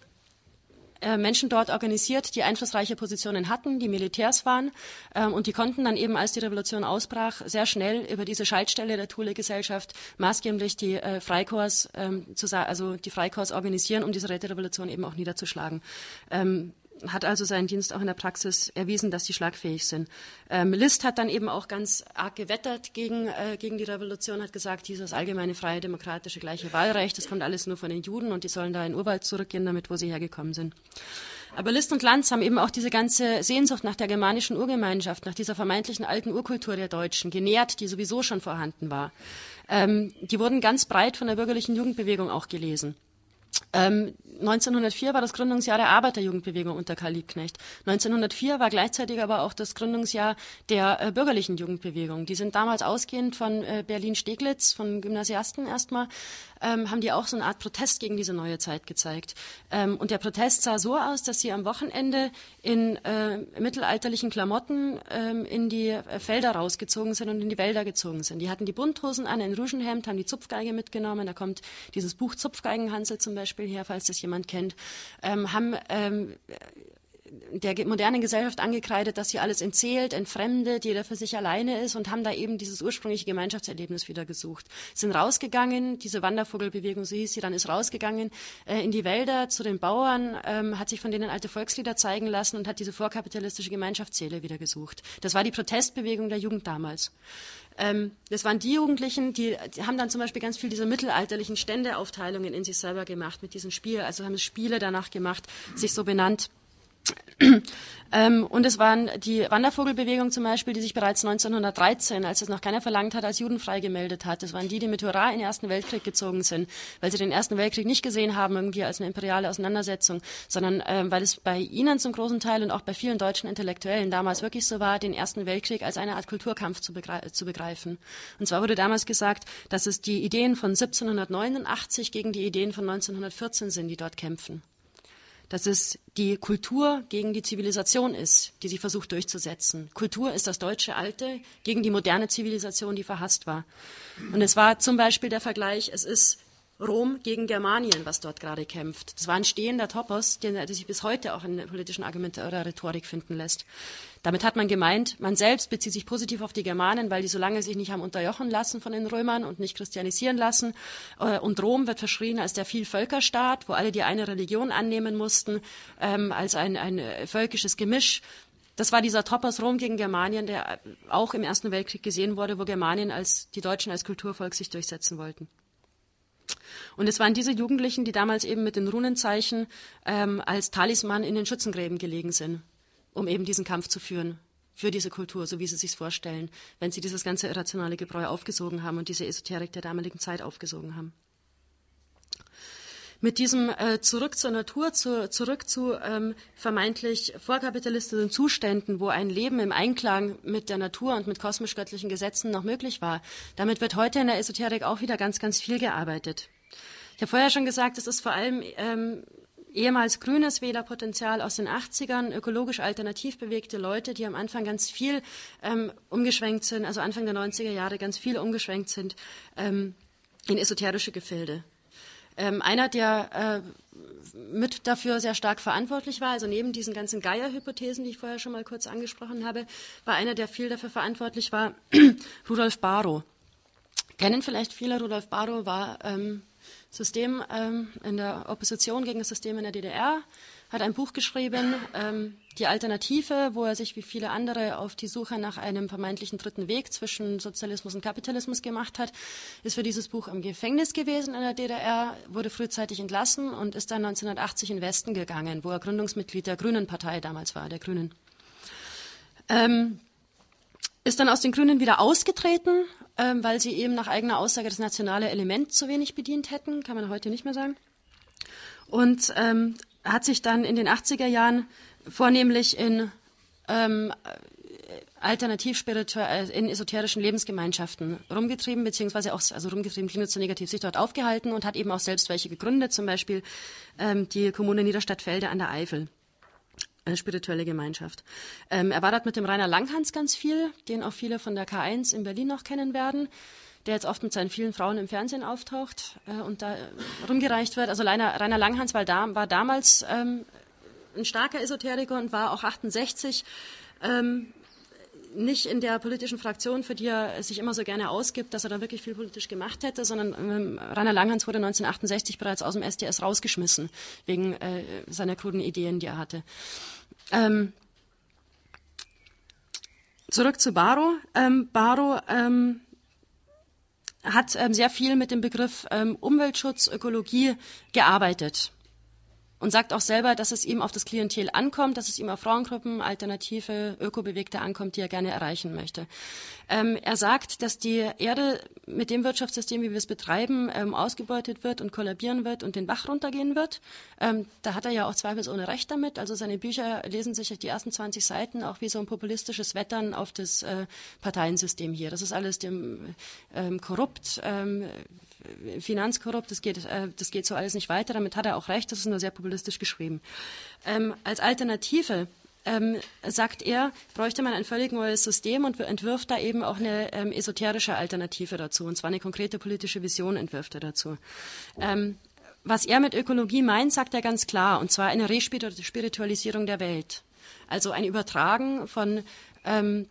Menschen dort organisiert, die einflussreiche Positionen hatten, die Militärs waren ähm, und die konnten dann eben, als die Revolution ausbrach, sehr schnell über diese Schaltstelle der Thule-Gesellschaft maßgeblich die äh, Freikorps, ähm, zu, also die Freikorps organisieren, um diese Räterevolution eben auch niederzuschlagen. Ähm, hat also seinen Dienst auch in der Praxis erwiesen, dass die schlagfähig sind. Ähm, List hat dann eben auch ganz arg gewettert gegen, äh, gegen die Revolution, hat gesagt, dieses allgemeine, freie, demokratische, gleiche Wahlrecht, das kommt alles nur von den Juden und die sollen da in den Urwald zurückgehen, damit, wo sie hergekommen sind. Aber List und Lanz haben eben auch diese ganze Sehnsucht nach der germanischen Urgemeinschaft, nach dieser vermeintlichen alten Urkultur der Deutschen genährt, die sowieso schon vorhanden war. Ähm, die wurden ganz breit von der bürgerlichen Jugendbewegung auch gelesen. Ähm, neunzehnhundertvier war das Gründungsjahr der Arbeiterjugendbewegung unter Karl Liebknecht. neunzehnhundertvier war gleichzeitig aber auch das Gründungsjahr der äh, bürgerlichen Jugendbewegung. Die sind damals ausgehend von äh, Berlin-Steglitz, von Gymnasiasten erstmal, ähm, haben die auch so eine Art Protest gegen diese neue Zeit gezeigt. Ähm, und der Protest sah so aus, dass sie am Wochenende in äh, mittelalterlichen Klamotten ähm, in die äh, Felder rausgezogen sind und in die Wälder gezogen sind. Die hatten die Bunthosen an, ein Rüschenhemd, haben die Zupfgeige mitgenommen. Da kommt dieses Buch Zupfgeigenhansel zum Beispiel her, falls das jemand kennt, ähm, haben ähm, der modernen Gesellschaft angekreidet, dass sie alles entzählt, entfremdet, jeder für sich alleine ist und haben da eben dieses ursprüngliche Gemeinschaftserlebnis wieder gesucht. Sind rausgegangen, diese Wandervogelbewegung, so hieß sie, dann ist rausgegangen äh, in die Wälder zu den Bauern, ähm, hat sich von denen alte Volkslieder zeigen lassen und hat diese vorkapitalistische Gemeinschaftsseele wieder gesucht. Das war die Protestbewegung der Jugend damals. Ähm, das waren die Jugendlichen, die, die haben dann zum Beispiel ganz viel diese mittelalterlichen Ständeaufteilungen in sich selber gemacht mit diesen Spielen, also haben es Spiele danach gemacht, sich so benannt. ähm, und es waren die Wandervogelbewegung zum Beispiel, die sich bereits neunzehnhundertdreizehn, als es noch keiner verlangt hat, als judenfrei gemeldet hat. Das waren die, die mit Hurra in den Ersten Weltkrieg gezogen sind, weil sie den Ersten Weltkrieg nicht gesehen haben irgendwie als eine imperiale Auseinandersetzung, sondern ähm, weil es bei ihnen zum großen Teil und auch bei vielen deutschen Intellektuellen damals wirklich so war, den Ersten Weltkrieg als eine Art Kulturkampf zu, begre- zu begreifen. Und zwar wurde damals gesagt, dass es die Ideen von siebzehnhundertneunundachtzig gegen die Ideen von neunzehnhundertvierzehn sind, die dort kämpfen. Dass es die Kultur gegen die Zivilisation ist, die sie versucht durchzusetzen. Kultur ist das deutsche Alte gegen die moderne Zivilisation, die verhasst war. Und es war zum Beispiel der Vergleich, es ist Rom gegen Germanien, was dort gerade kämpft. Das war ein stehender Topos, der sich bis heute auch in der politischen Argument oder Rhetorik finden lässt. Damit hat man gemeint, man selbst bezieht sich positiv auf die Germanen, weil die so lange sich nicht haben unterjochen lassen von den Römern und nicht christianisieren lassen. Und Rom wird verschrien als der Vielvölkerstaat, wo alle die eine Religion annehmen mussten, ähm, als ein, ein völkisches Gemisch. Das war dieser Topos Rom gegen Germanien, der auch im Ersten Weltkrieg gesehen wurde, wo Germanien als die Deutschen als Kulturvolk sich durchsetzen wollten. Und es waren diese Jugendlichen, die damals eben mit den Runenzeichen ähm, als Talisman in den Schützengräben gelegen sind, um eben diesen Kampf zu führen, für diese Kultur, so wie sie sich vorstellen, wenn sie dieses ganze irrationale Gebräu aufgesogen haben und diese Esoterik der damaligen Zeit aufgesogen haben. Mit diesem äh, Zurück zur Natur, zu, zurück zu ähm, vermeintlich vorkapitalistischen Zuständen, wo ein Leben im Einklang mit der Natur und mit kosmisch-göttlichen Gesetzen noch möglich war, damit wird heute in der Esoterik auch wieder ganz, ganz viel gearbeitet. Ich habe vorher schon gesagt, es ist vor allem ähm, ehemals grünes Wählerpotenzial aus den achtzigern, ökologisch alternativ bewegte Leute, die am Anfang ganz viel ähm, umgeschwenkt sind, also Anfang der neunziger Jahre ganz viel umgeschwenkt sind ähm, in esoterische Gefilde. Ähm, einer, der äh, mit dafür sehr stark verantwortlich war, also neben diesen ganzen Gaia-Hypothesen, die ich vorher schon mal kurz angesprochen habe, war einer, der viel dafür verantwortlich war, Rudolf Barrow. Kennen vielleicht viele, Rudolf Barrow war ähm, System ähm, in der Opposition gegen das System in der D D R, hat ein Buch geschrieben, ähm, Die Alternative, wo er sich wie viele andere auf die Suche nach einem vermeintlichen dritten Weg zwischen Sozialismus und Kapitalismus gemacht hat, ist für dieses Buch im Gefängnis gewesen in der D D R, wurde frühzeitig entlassen und ist dann neunzehnhundertachtzig in den Westen gegangen, wo er Gründungsmitglied der Grünen Partei damals war, der Grünen. Ähm, ist dann aus den Grünen wieder ausgetreten, ähm, weil sie eben nach eigener Aussage das nationale Element zu wenig bedient hätten, kann man heute nicht mehr sagen. Und ähm, hat sich dann in den achtziger Jahren vornehmlich in ähm, alternativ spirituell, in esoterischen Lebensgemeinschaften rumgetrieben, beziehungsweise auch, also rumgetrieben klingt zu negativ, sich dort aufgehalten und hat eben auch selbst welche gegründet, zum Beispiel ähm, die Kommune Niederstadtfelde an der Eifel. Eine spirituelle Gemeinschaft. Ähm, er war dort mit dem Rainer Langhans ganz viel, den auch viele von der K eins in Berlin noch kennen werden, der jetzt oft mit seinen vielen Frauen im Fernsehen auftaucht äh, und da äh, rumgereicht wird. Also Rainer, Rainer Langhans war, da, war damals ähm, ein starker Esoteriker und war auch achtundsechzig ähm, nicht in der politischen Fraktion, für die er sich immer so gerne ausgibt, dass er da wirklich viel politisch gemacht hätte, sondern ähm, Rainer Langhans wurde neunzehnhundertachtundsechzig bereits aus dem S D S rausgeschmissen, wegen äh, seiner kruden Ideen, die er hatte. Ähm, zurück zu Barrow. Ähm, Barrow ähm, hat ähm, sehr viel mit dem Begriff ähm, Umweltschutz, Ökologie gearbeitet. Und sagt auch selber, dass es ihm auf das Klientel ankommt, dass es ihm auf Frauengruppen, alternative Ökobewegte ankommt, die er gerne erreichen möchte. Ähm, er sagt, dass die Erde mit dem Wirtschaftssystem, wie wir es betreiben, ähm, ausgebeutet wird und kollabieren wird und den Bach runtergehen wird. Ähm, da hat er ja auch zweifelsohne recht damit. Also seine Bücher lesen sich die ersten zwanzig Seiten auch wie so ein populistisches Wettern auf das äh, Parteiensystem hier. Das ist alles dem ähm, korrupt, ähm, finanzkorrupt, das geht, äh, das geht so alles nicht weiter. Damit hat er auch recht, das ist nur sehr populistisch geschrieben. Ähm, als Alternative ähm, sagt er, bräuchte man ein völlig neues System und entwirft da eben auch eine ähm, esoterische Alternative dazu, und zwar eine konkrete politische Vision entwirft er dazu. Ähm, was er mit Ökologie meint, sagt er ganz klar, und zwar eine Respiritualisierung der Welt. Also ein Übertragen von ähm,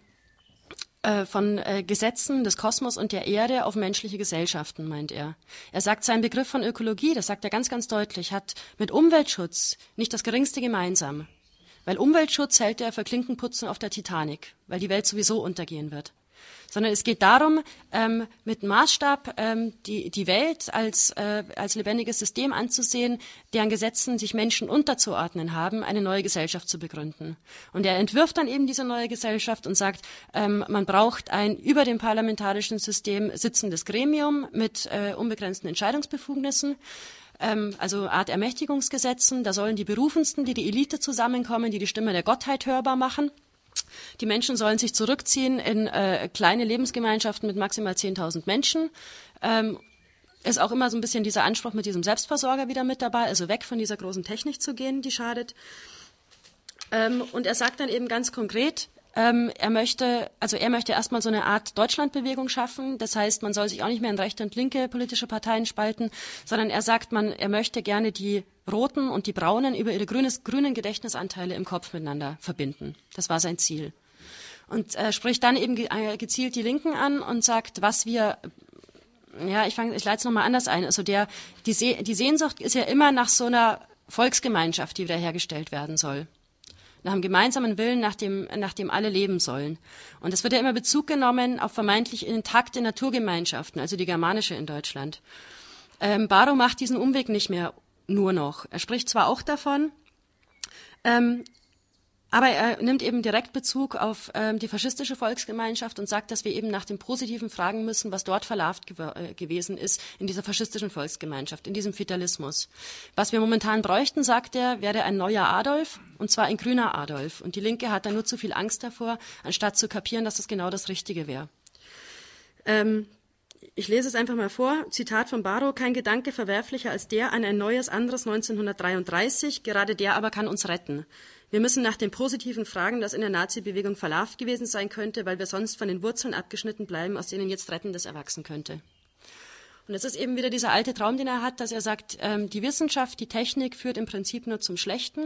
von äh, Gesetzen des Kosmos und der Erde auf menschliche Gesellschaften, meint er. Er sagt, sein Begriff von Ökologie, das sagt er ganz, ganz deutlich, hat mit Umweltschutz nicht das geringste gemeinsam. Weil Umweltschutz hält er für Klinkenputzen auf der Titanic, weil die Welt sowieso untergehen wird. Sondern es geht darum, ähm, mit Maßstab ähm, die, die Welt als, äh, als lebendiges System anzusehen, deren Gesetzen sich Menschen unterzuordnen haben, eine neue Gesellschaft zu begründen. Und er entwirft dann eben diese neue Gesellschaft und sagt, ähm, man braucht ein über dem parlamentarischen System sitzendes Gremium mit äh, unbegrenzten Entscheidungsbefugnissen, ähm, also Art Ermächtigungsgesetzen. Da sollen die Berufensten, die die Elite zusammenkommen, die die Stimme der Gottheit hörbar machen. Die Menschen sollen sich zurückziehen in äh, kleine Lebensgemeinschaften mit maximal zehntausend Menschen. Ähm, ist auch immer so ein bisschen dieser Anspruch mit diesem Selbstversorger wieder mit dabei, also weg von dieser großen Technik zu gehen, die schadet. Ähm, und er sagt dann eben ganz konkret, ähm, er möchte, also er möchte erstmal so eine Art Deutschlandbewegung schaffen. Das heißt, man soll sich auch nicht mehr in rechte und linke politische Parteien spalten, sondern er sagt, man, er möchte gerne die Roten und die Braunen über ihre grünes, grünen Gedächtnisanteile im Kopf miteinander verbinden. Das war sein Ziel. Und er äh, spricht dann eben ge äh, gezielt die Linken an und sagt, was wir, ja, ich fange, ich leite es nochmal anders ein. Also der, die, Se die Sehnsucht ist ja immer nach so einer Volksgemeinschaft, die wiederhergestellt werden soll. Nach einem gemeinsamen Willen, nach dem, nach dem alle leben sollen. Und es wird ja immer Bezug genommen auf vermeintlich intakte Naturgemeinschaften, also die germanische in Deutschland. Ähm, Barrow macht diesen Umweg nicht mehr nur noch. Er spricht zwar auch davon, ähm, aber er nimmt eben direkt Bezug auf ähm, die faschistische Volksgemeinschaft und sagt, dass wir eben nach dem Positiven fragen müssen, was dort verlarvt gew äh, gewesen ist in dieser faschistischen Volksgemeinschaft, in diesem Fatalismus. Was wir momentan bräuchten, sagt er, wäre ein neuer Adolf, und zwar ein grüner Adolf. Und die Linke hat da nur zu viel Angst davor, anstatt zu kapieren, dass das genau das Richtige wäre. Ähm, ich lese es einfach mal vor, Zitat von Barrow: Kein Gedanke verwerflicher als der an ein neues, anderes neunzehnhundertdreiunddreißig, gerade der aber kann uns retten. Wir müssen nach den positiven fragen, das in der Nazi-Bewegung verlarvt gewesen sein könnte, weil wir sonst von den Wurzeln abgeschnitten bleiben, aus denen jetzt Rettendes erwachsen könnte. Und es ist eben wieder dieser alte Traum, den er hat, dass er sagt, ähm, die Wissenschaft, die Technik führt im Prinzip nur zum Schlechten.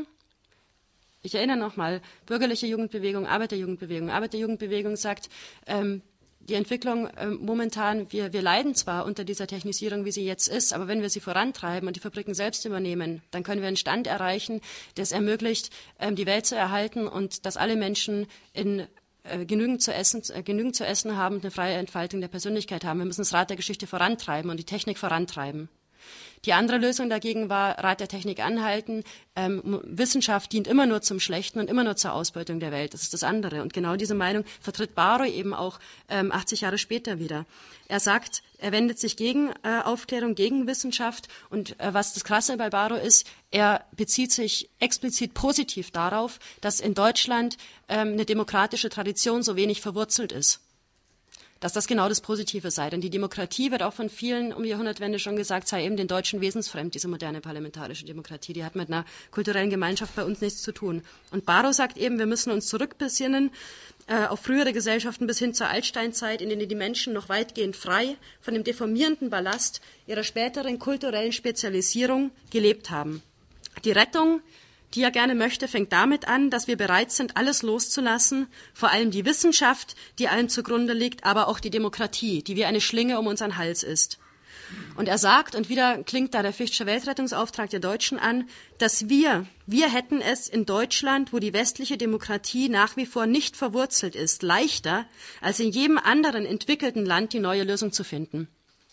Ich erinnere nochmal, bürgerliche Jugendbewegung, Arbeiterjugendbewegung. Arbeiterjugendbewegung sagt, ähm, die Entwicklung ähm, momentan, wir, wir leiden zwar unter dieser Technisierung, wie sie jetzt ist, aber wenn wir sie vorantreiben und die Fabriken selbst übernehmen, dann können wir einen Stand erreichen, der es ermöglicht, ähm, die Welt zu erhalten und dass alle Menschen in äh, genügend zu essen, äh, genügend zu essen haben und eine freie Entfaltung der Persönlichkeit haben. Wir müssen das Rad der Geschichte vorantreiben und die Technik vorantreiben. Die andere Lösung dagegen war, Rad der Technik anhalten. Ähm, Wissenschaft dient immer nur zum Schlechten und immer nur zur Ausbeutung der Welt. Das ist das andere. Und genau diese Meinung vertritt Barrow eben auch ähm, achtzig Jahre später wieder. Er sagt, er wendet sich gegen äh, Aufklärung, gegen Wissenschaft. Und äh, was das Krasse bei Barrow ist, er bezieht sich explizit positiv darauf, dass in Deutschland ähm, eine demokratische Tradition so wenig verwurzelt ist. Dass das genau das Positive sei. Denn die Demokratie, wird auch von vielen um die Jahrhundertwende schon gesagt, sei eben den Deutschen wesensfremd, diese moderne parlamentarische Demokratie. Die hat mit einer kulturellen Gemeinschaft bei uns nichts zu tun. Und Barrow sagt eben, wir müssen uns zurückbesinnen äh, auf frühere Gesellschaften bis hin zur Altsteinzeit, in denen die Menschen noch weitgehend frei von dem deformierenden Ballast ihrer späteren kulturellen Spezialisierung gelebt haben. Die Rettung, die er gerne möchte, fängt damit an, dass wir bereit sind, alles loszulassen, vor allem die Wissenschaft, die allem zugrunde liegt, aber auch die Demokratie, die wie eine Schlinge um unseren Hals ist. Und er sagt, und wieder klingt da der Fichtsche Weltrettungsauftrag der Deutschen an, dass wir, wir hätten es in Deutschland, wo die westliche Demokratie nach wie vor nicht verwurzelt ist, leichter, als in jedem anderen entwickelten Land die neue Lösung zu finden.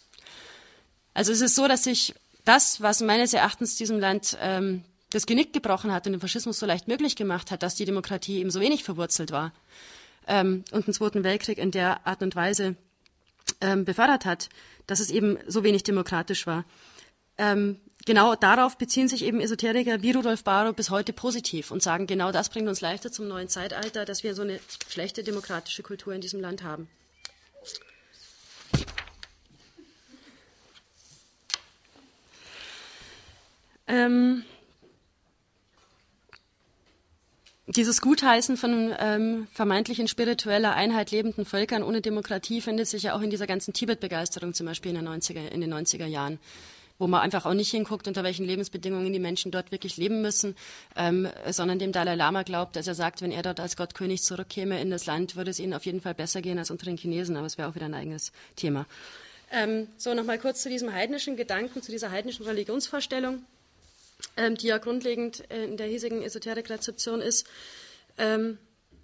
Also es ist so, dass sich das, was meines Erachtens diesem Land ähm, das Genick gebrochen hat und den Faschismus so leicht möglich gemacht hat, dass die Demokratie eben so wenig verwurzelt war ähm, und den Zweiten Weltkrieg in der Art und Weise ähm, befördert hat, dass es eben so wenig demokratisch war. Ähm, genau darauf beziehen sich eben Esoteriker wie Rudolf Barrow bis heute positiv und sagen, genau das bringt uns leichter zum neuen Zeitalter, dass wir so eine schlechte demokratische Kultur in diesem Land haben. Ähm, Dieses Gutheißen von ähm, vermeintlich in spiritueller Einheit lebenden Völkern ohne Demokratie findet sich ja auch in dieser ganzen Tibet-Begeisterung zum Beispiel in, der neunziger, in den neunziger Jahren, wo man einfach auch nicht hinguckt, unter welchen Lebensbedingungen die Menschen dort wirklich leben müssen, ähm, sondern dem Dalai Lama glaubt, dass er sagt, wenn er dort als Gottkönig zurückkäme in das Land, würde es ihnen auf jeden Fall besser gehen als unter den Chinesen, aber es wäre auch wieder ein eigenes Thema. Ähm, so, nochmal kurz zu diesem heidnischen Gedanken, zu dieser heidnischen Religionsvorstellung, Ähm, die ja grundlegend äh, in der hiesigen Esoterik-Rezeption ist. Ähm,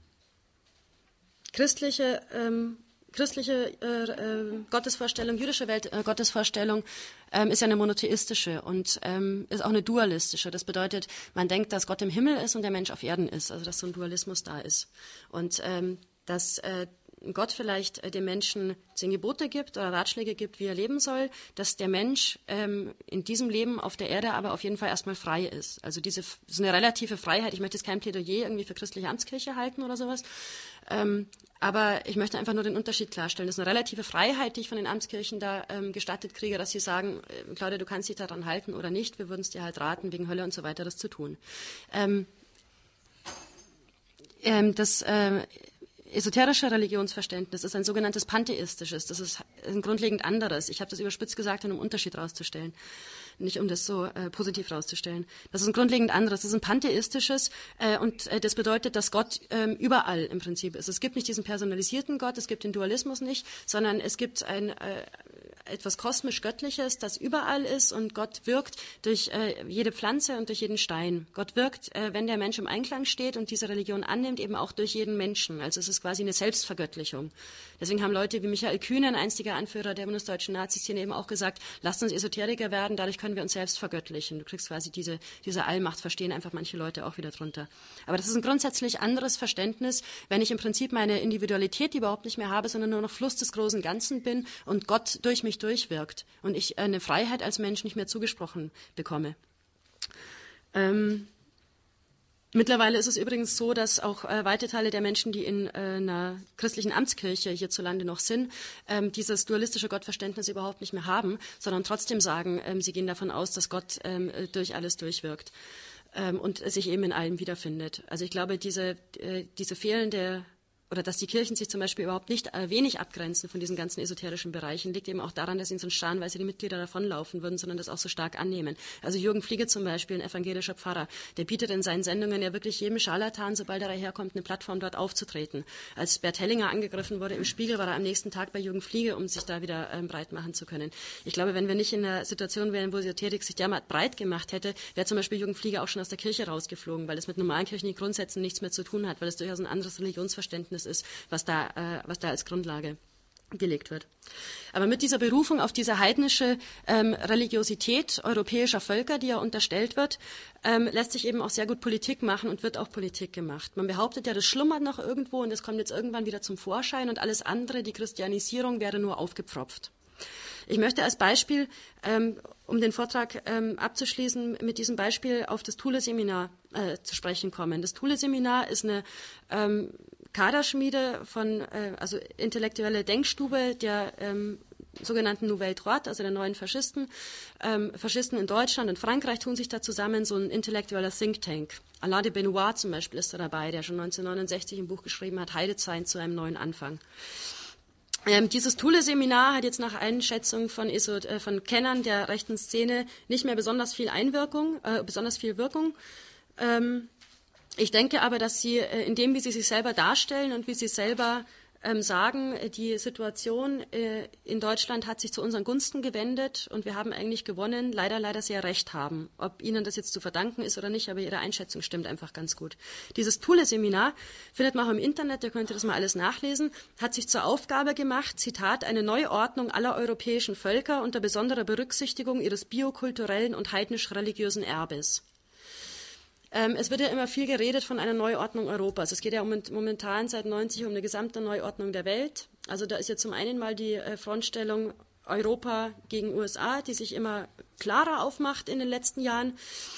christliche ähm, christliche äh, äh, Gottesvorstellung, jüdische Welt, äh, Gottesvorstellung ähm, ist ja eine monotheistische und ähm, ist auch eine dualistische. Das bedeutet, man denkt, dass Gott im Himmel ist und der Mensch auf Erden ist, also dass so ein Dualismus da ist. Und ähm, dass äh, Gott vielleicht äh, dem Menschen zehn Gebote gibt oder Ratschläge gibt, wie er leben soll, dass der Mensch ähm, in diesem Leben auf der Erde aber auf jeden Fall erstmal frei ist. Also diese so eine relative Freiheit. Ich möchte jetzt kein Plädoyer irgendwie für christliche Amtskirche halten oder sowas, ähm, aber ich möchte einfach nur den Unterschied klarstellen. Das ist eine relative Freiheit, die ich von den Amtskirchen da ähm, gestattet kriege, dass sie sagen, äh, Claudia, du kannst dich daran halten oder nicht. Wir würden es dir halt raten, wegen Hölle und so weiter das zu tun. Ähm, ähm, das äh, esoterische Religionsverständnis ist ein sogenanntes pantheistisches. Das ist ein grundlegend anderes. Ich habe das überspitzt gesagt, um einen Unterschied herauszustellen, nicht um das so äh, positiv herauszustellen. Das ist ein grundlegend anderes. Das ist ein pantheistisches äh, und äh, das bedeutet, dass Gott äh, überall im Prinzip ist. Es gibt nicht diesen personalisierten Gott, es gibt den Dualismus nicht, sondern es gibt ein äh, etwas kosmisch-göttliches, das überall ist und Gott wirkt durch äh, jede Pflanze und durch jeden Stein. Gott wirkt, äh, wenn der Mensch im Einklang steht und diese Religion annimmt, eben auch durch jeden Menschen. Also es ist quasi eine Selbstvergöttlichung. Deswegen haben Leute wie Michael Kühne, ein einstiger Anführer der bundesdeutschen Naziszene, eben auch gesagt, lasst uns Esoteriker werden, dadurch können wir uns selbst vergöttlichen. Du kriegst quasi diese, diese Allmacht, verstehen einfach manche Leute auch wieder drunter. Aber das ist ein grundsätzlich anderes Verständnis, wenn ich im Prinzip meine Individualität überhaupt nicht mehr habe, sondern nur noch Fluss des großen Ganzen bin und Gott durch mich durchwirkt und ich eine Freiheit als Mensch nicht mehr zugesprochen bekomme. Ähm Mittlerweile ist es übrigens so, dass auch äh, weite Teile der Menschen, die in äh, einer christlichen Amtskirche hierzulande noch sind, ähm, dieses dualistische Gottverständnis überhaupt nicht mehr haben, sondern trotzdem sagen, ähm, sie gehen davon aus, dass Gott ähm, durch alles durchwirkt ähm, und sich eben in allem wiederfindet. Also ich glaube, diese, äh, diese fehlende oder dass die Kirchen sich zum Beispiel überhaupt nicht äh, wenig abgrenzen von diesen ganzen esoterischen Bereichen, liegt eben auch daran, dass ihnen so scharenweise die Mitglieder davonlaufen würden, sondern das auch so stark annehmen. Also Jürgen Fliege zum Beispiel, ein evangelischer Pfarrer, der bietet in seinen Sendungen ja wirklich jedem Scharlatan, sobald er daherkommt, eine Plattform dort aufzutreten. Als Bert Hellinger angegriffen wurde im Spiegel, war er am nächsten Tag bei Jürgen Fliege, um sich da wieder ähm, breit machen zu können. Ich glaube, wenn wir nicht in einer Situation wären, wo Esoterik sich dermaßen breit gemacht hätte, wäre zum Beispiel Jürgen Fliege auch schon aus der Kirche rausgeflogen, weil es mit normalen kirchlichen Grundsätzen nichts mehr zu tun hat, weil es durchaus ein anderes Religionsverständnis ist, was da, äh, was da als Grundlage gelegt wird. Aber mit dieser Berufung auf diese heidnische ähm, Religiosität europäischer Völker, die ja unterstellt wird, ähm, lässt sich eben auch sehr gut Politik machen und wird auch Politik gemacht. Man behauptet ja, das schlummert noch irgendwo und das kommt jetzt irgendwann wieder zum Vorschein und alles andere, die Christianisierung, wäre nur aufgepfropft. Ich möchte als Beispiel, ähm, um den Vortrag ähm, abzuschließen, mit diesem Beispiel auf das Thule-Seminar äh, zu sprechen kommen. Das Thule-Seminar ist eine ähm, Kaderschmiede von, äh, also intellektuelle Denkstube der ähm, sogenannten Nouvelle Droite, also der neuen Faschisten. Ähm, Faschisten in Deutschland und Frankreich tun sich da zusammen, so ein intellektueller Think Tank. Alain de Benoit zum Beispiel ist da dabei, der schon neunzehnhundertneunundsechzig ein Buch geschrieben hat, Heidezeit zu einem neuen Anfang. Ähm, dieses Thule-Seminar hat jetzt nach Einschätzung von, Iso, äh, von Kennern der rechten Szene nicht mehr besonders viel Einwirkung, äh, besonders viel Wirkung. Ähm, Ich denke aber, dass Sie, in dem, wie Sie sich selber darstellen und wie Sie selber ähm, sagen, die Situation äh, in Deutschland hat sich zu unseren Gunsten gewendet und wir haben eigentlich gewonnen, leider, leider sehr recht haben. Ob Ihnen das jetzt zu verdanken ist oder nicht, aber Ihre Einschätzung stimmt einfach ganz gut. Dieses Thule-Seminar findet man auch im Internet, ihr könnt das mal alles nachlesen, hat sich zur Aufgabe gemacht, Zitat, eine Neuordnung aller europäischen Völker unter besonderer Berücksichtigung ihres biokulturellen und heidnisch-religiösen Erbes. Ähm, es wird ja immer viel geredet von einer Neuordnung Europas. Es geht ja um, momentan seit neunzig um eine gesamte Neuordnung der Welt. Also da ist ja zum einen mal die äh, Frontstellung Europa gegen U S A, die sich immer klarer aufmacht in den letzten Jahren.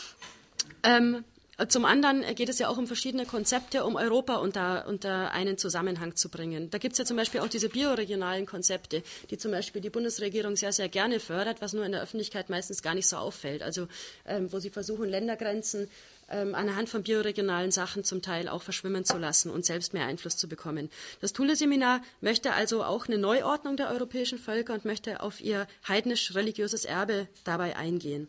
Ähm, Zum anderen geht es ja auch um verschiedene Konzepte, um Europa unter, unter einen Zusammenhang zu bringen. Da gibt es ja zum Beispiel auch diese bioregionalen Konzepte, die zum Beispiel die Bundesregierung sehr, sehr gerne fördert, was nur in der Öffentlichkeit meistens gar nicht so auffällt. Also ähm, wo sie versuchen, Ländergrenzen ähm, anhand von bioregionalen Sachen zum Teil auch verschwimmen zu lassen und selbst mehr Einfluss zu bekommen. Das Thule-Seminar möchte also auch eine Neuordnung der europäischen Völker und möchte auf ihr heidnisch-religiöses Erbe dabei eingehen.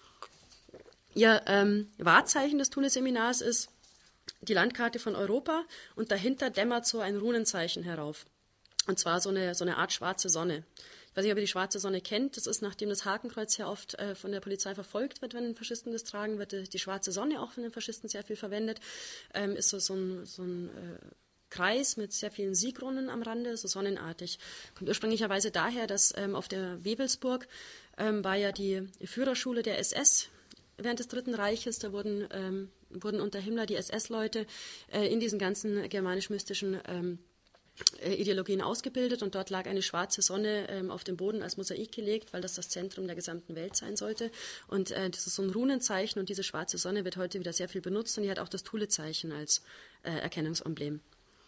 Ihr ähm, Wahrzeichen des Thule-Seminars ist die Landkarte von Europa und dahinter dämmert so ein Runenzeichen herauf. Und zwar so eine, so eine Art schwarze Sonne. Ich weiß nicht, ob ihr die schwarze Sonne kennt. Das ist, nachdem das Hakenkreuz ja oft äh, von der Polizei verfolgt wird, wenn den Faschisten das tragen, wird die, die schwarze Sonne auch von den Faschisten sehr viel verwendet. Ähm, ist so, so ein, so ein äh, Kreis mit sehr vielen Siegrunden am Rande, so sonnenartig. Kommt ursprünglicherweise daher, dass ähm, auf der Wewelsburg ähm, war ja die Führerschule der S S während des Dritten Reiches. Da wurden, ähm, wurden unter Himmler die S S-Leute äh, in diesen ganzen germanisch-mystischen ähm, Ideologien ausgebildet und dort lag eine schwarze Sonne ähm, auf dem Boden als Mosaik gelegt, weil das das Zentrum der gesamten Welt sein sollte. Und äh, das ist so ein Runenzeichen und diese schwarze Sonne wird heute wieder sehr viel benutzt und die hat auch das Thule-Zeichen als äh, Erkennungsemblem.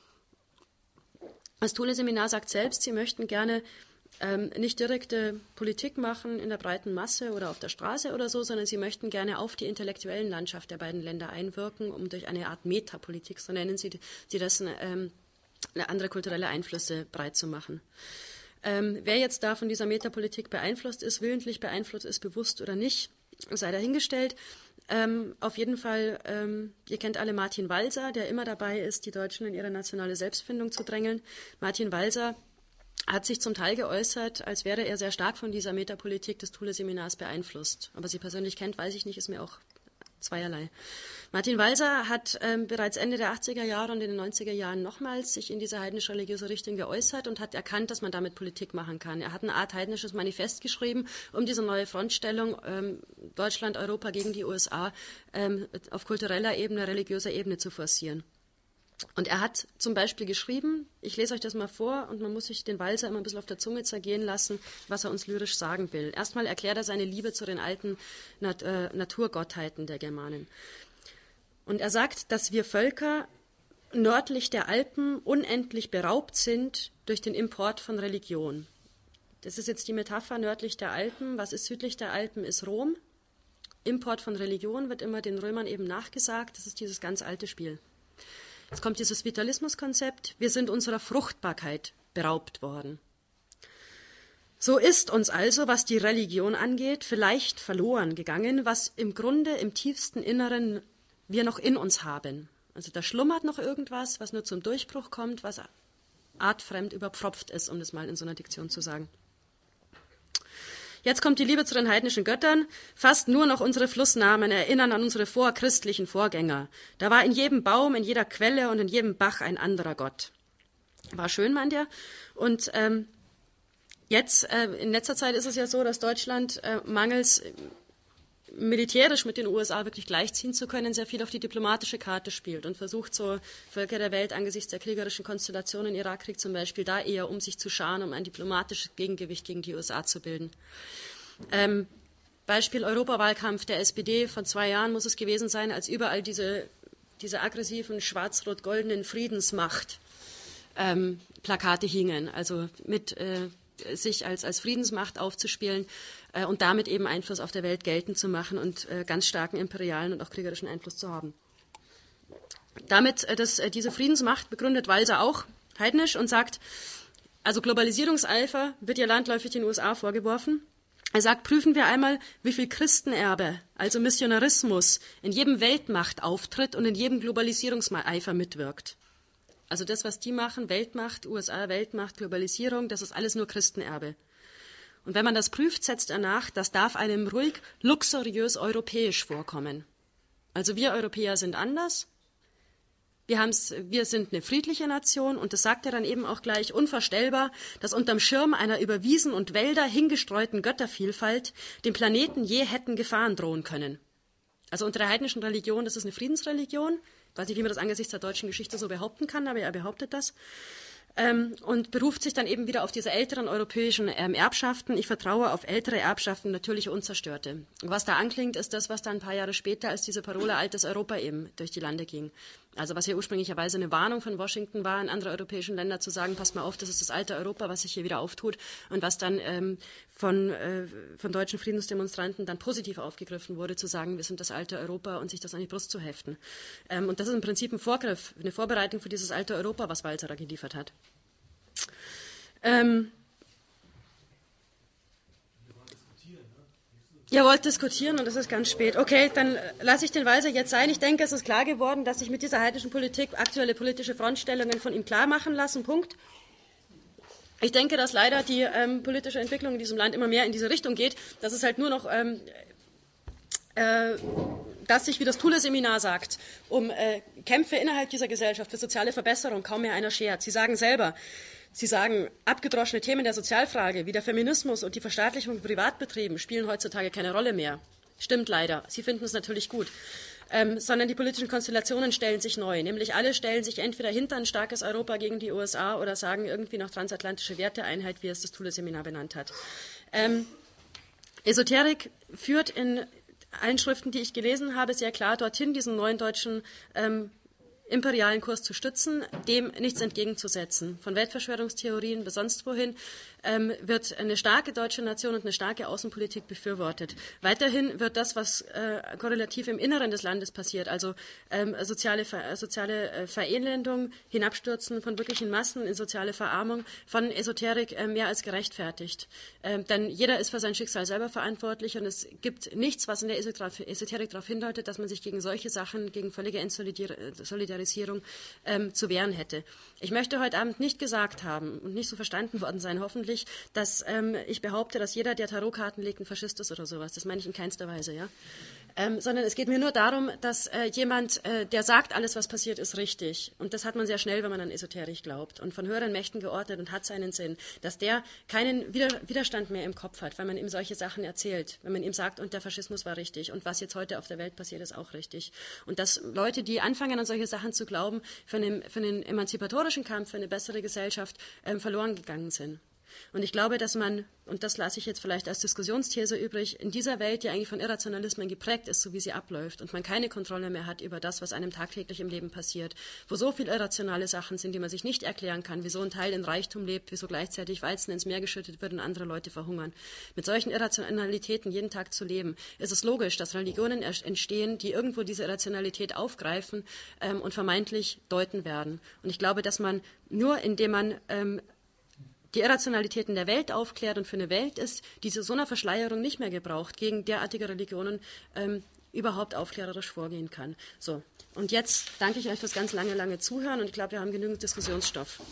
Das Thule-Seminar sagt selbst, sie möchten gerne ähm, nicht direkte Politik machen in der breiten Masse oder auf der Straße oder so, sondern sie möchten gerne auf die intellektuellen Landschaft der beiden Länder einwirken, um durch eine Art Metapolitik, so nennen sie, sie das, ähm, andere kulturelle Einflüsse breit zu machen. Ähm, wer jetzt da von dieser Metapolitik beeinflusst ist, willentlich beeinflusst ist, bewusst oder nicht, sei dahingestellt. Ähm, auf jeden Fall, ähm, ihr kennt alle Martin Walser, der immer dabei ist, die Deutschen in ihre nationale Selbstfindung zu drängeln. Martin Walser hat sich zum Teil geäußert, als wäre er sehr stark von dieser Metapolitik des Thule-Seminars beeinflusst. Aber sie persönlich kennt, weiß ich nicht, ist mir auch zweierlei. Martin Walser hat ähm, bereits Ende der achtziger Jahre und in den neunziger Jahren nochmals sich in diese heidnisch-religiöse Richtung geäußert und hat erkannt, dass man damit Politik machen kann. Er hat eine Art heidnisches Manifest geschrieben, um diese neue Frontstellung ähm, Deutschland, Europa gegen die U S A ähm, auf kultureller Ebene, religiöser Ebene zu forcieren. Und er hat zum Beispiel geschrieben, ich lese euch das mal vor und man muss sich den Walser immer ein bisschen auf der Zunge zergehen lassen, was er uns lyrisch sagen will. Erstmal erklärt er seine Liebe zu den alten Nat- äh, Naturgottheiten der Germanen. Und er sagt, dass wir Völker nördlich der Alpen unendlich beraubt sind durch den Import von Religion. Das ist jetzt die Metapher nördlich der Alpen. Was ist südlich der Alpen, ist Rom. Import von Religion wird immer den Römern eben nachgesagt. Das ist dieses ganz alte Spiel. Jetzt kommt dieses Vitalismuskonzept. Wir sind unserer Fruchtbarkeit beraubt worden. So ist uns also, was die Religion angeht, vielleicht verloren gegangen, was im Grunde im tiefsten Inneren wir noch in uns haben. Also da schlummert noch irgendwas, was nur zum Durchbruch kommt, was artfremd überpfropft ist, um das mal in so einer Diktion zu sagen. Jetzt kommt die Liebe zu den heidnischen Göttern. Fast nur noch unsere Flussnamen erinnern an unsere vorchristlichen Vorgänger. Da war in jedem Baum, in jeder Quelle und in jedem Bach ein anderer Gott. War schön, meint er. Und ähm, jetzt, äh, in letzter Zeit ist es ja so, dass Deutschland äh, mangels äh, militärisch mit den U S A wirklich gleichziehen zu können, sehr viel auf die diplomatische Karte spielt und versucht, so Völker der Welt angesichts der kriegerischen Konstellationen, Irakkrieg zum Beispiel, da eher um sich zu scharen, um ein diplomatisches Gegengewicht gegen die U S A zu bilden. Ähm, Beispiel Europawahlkampf der S P D von zwei Jahren muss es gewesen sein, als überall diese, diese aggressiven schwarz-rot-goldenen Friedensmacht ähm, Plakate hingen, also mit äh, sich als, als Friedensmacht aufzuspielen äh, und damit eben Einfluss auf der Welt geltend zu machen und äh, ganz starken imperialen und auch kriegerischen Einfluss zu haben. Damit äh, das, äh, diese Friedensmacht begründet Walser auch heidnisch und sagt, also Globalisierungseifer wird ja landläufig den U S A vorgeworfen. Er sagt, prüfen wir einmal, wie viel Christenerbe, also Missionarismus, in jedem Weltmachtauftritt und in jedem Globalisierungseifer mitwirkt. Also das, was die machen, Weltmacht, U S A, Weltmacht, Globalisierung, das ist alles nur Christenerbe. Und wenn man das prüft, setzt er nach, das darf einem ruhig luxuriös europäisch vorkommen. Also wir Europäer sind anders. Wir, haben's, wir sind eine friedliche Nation und das sagt er dann eben auch gleich unvorstellbar, dass unterm Schirm einer über Wiesen und Wälder hingestreuten Göttervielfalt dem Planeten je hätten Gefahren drohen können. Also unter der heidnischen Religion, das ist eine Friedensreligion. Ich weiß nicht, wie man das angesichts der deutschen Geschichte so behaupten kann, aber er behauptet das. Ähm, und beruft sich dann eben wieder auf diese älteren europäischen ähm, Erbschaften. Ich vertraue auf ältere Erbschaften, natürliche Unzerstörte. Und was da anklingt, ist das, was dann ein paar Jahre später als diese Parole Altes Europa eben durch die Lande ging. Also was ja ursprünglicherweise eine Warnung von Washington war, in andere europäischen Länder zu sagen, passt mal auf, das ist das alte Europa, was sich hier wieder auftut und was dann ähm, von, äh, von deutschen Friedensdemonstranten dann positiv aufgegriffen wurde, zu sagen, wir sind das alte Europa und sich das an die Brust zu heften. Ähm, und das ist im Prinzip ein Vorgriff, eine Vorbereitung für dieses alte Europa, was Walser geliefert hat. Ähm, Ihr wollt diskutieren und es ist ganz spät. Okay, dann lasse ich den Walser jetzt sein. Ich denke, es ist klar geworden, dass sich mit dieser heidnischen Politik aktuelle politische Frontstellungen von ihm klar machen lassen. Punkt. Ich denke, dass leider die ähm, politische Entwicklung in diesem Land immer mehr in diese Richtung geht, dass es halt nur noch, ähm, äh, dass sich, wie das Thule-Seminar sagt, um äh, Kämpfe innerhalb dieser Gesellschaft für soziale Verbesserung kaum mehr einer schert. Sie sagen selber, Sie sagen, abgedroschene Themen der Sozialfrage wie der Feminismus und die Verstaatlichung von Privatbetrieben spielen heutzutage keine Rolle mehr. Stimmt leider. Sie finden es natürlich gut. Ähm, sondern die politischen Konstellationen stellen sich neu. Nämlich alle stellen sich entweder hinter ein starkes Europa gegen die U S A oder sagen irgendwie noch transatlantische Werteeinheit, wie es das Thule-Seminar benannt hat. Ähm, Esoterik führt in allen Schriften, die ich gelesen habe, sehr klar dorthin, diesen neuen deutschen ähm, imperialen Kurs zu stützen, dem nichts entgegenzusetzen. Von Weltverschwörungstheorien bis sonst wohin ähm, wird eine starke deutsche Nation und eine starke Außenpolitik befürwortet. Weiterhin wird das, was äh, korrelativ im Inneren des Landes passiert, also ähm, soziale, Ver soziale äh, Verelendung, Hinabstürzen von wirklichen Massen in soziale Verarmung, von Esoterik äh, mehr als gerechtfertigt. Ähm, denn jeder ist für sein Schicksal selber verantwortlich und es gibt nichts, was in der Esoterik darauf hindeutet, dass man sich gegen solche Sachen, gegen völlige Entsolidarisierung ähm, zu wehren hätte. Ich möchte heute Abend nicht gesagt haben und nicht so verstanden worden sein, hoffentlich, dass ähm, ich behaupte, dass jeder, der Tarotkarten legt, ein Faschist ist oder sowas. Das meine ich in keinster Weise, ja. Ähm, sondern es geht mir nur darum, dass äh, jemand, äh, der sagt, alles, was passiert, ist richtig. Und das hat man sehr schnell, wenn man an Esoterik glaubt. Und von höheren Mächten geordnet und hat seinen Sinn. Dass der keinen Widerstand mehr im Kopf hat, weil man ihm solche Sachen erzählt. Wenn man ihm sagt, und der Faschismus war richtig. Und was jetzt heute auf der Welt passiert, ist auch richtig. Und dass Leute, die anfangen, an solche Sachen zu glauben, für einen, für einen emanzipatorischen Kampf, für eine bessere Gesellschaft ähm, verloren gegangen sind. Und ich glaube, dass man, und das lasse ich jetzt vielleicht als Diskussionsthese übrig, in dieser Welt, die eigentlich von Irrationalismen geprägt ist, so wie sie abläuft, und man keine Kontrolle mehr hat über das, was einem tagtäglich im Leben passiert, wo so viele irrationale Sachen sind, die man sich nicht erklären kann, wieso ein Teil in Reichtum lebt, wieso gleichzeitig Weizen ins Meer geschüttet wird und andere Leute verhungern. Mit solchen Irrationalitäten jeden Tag zu leben, ist es logisch, dass Religionen entstehen, die irgendwo diese Irrationalität aufgreifen ähm, und vermeintlich deuten werden. Und ich glaube, dass man nur, indem man ähm, die Irrationalitäten der Welt aufklärt und für eine Welt ist, die zu so einer Verschleierung nicht mehr gebraucht, gegen derartige Religionen ähm, überhaupt aufklärerisch vorgehen kann. So, und jetzt danke ich euch fürs ganz lange, lange Zuhören und ich glaube, wir haben genügend Diskussionsstoff.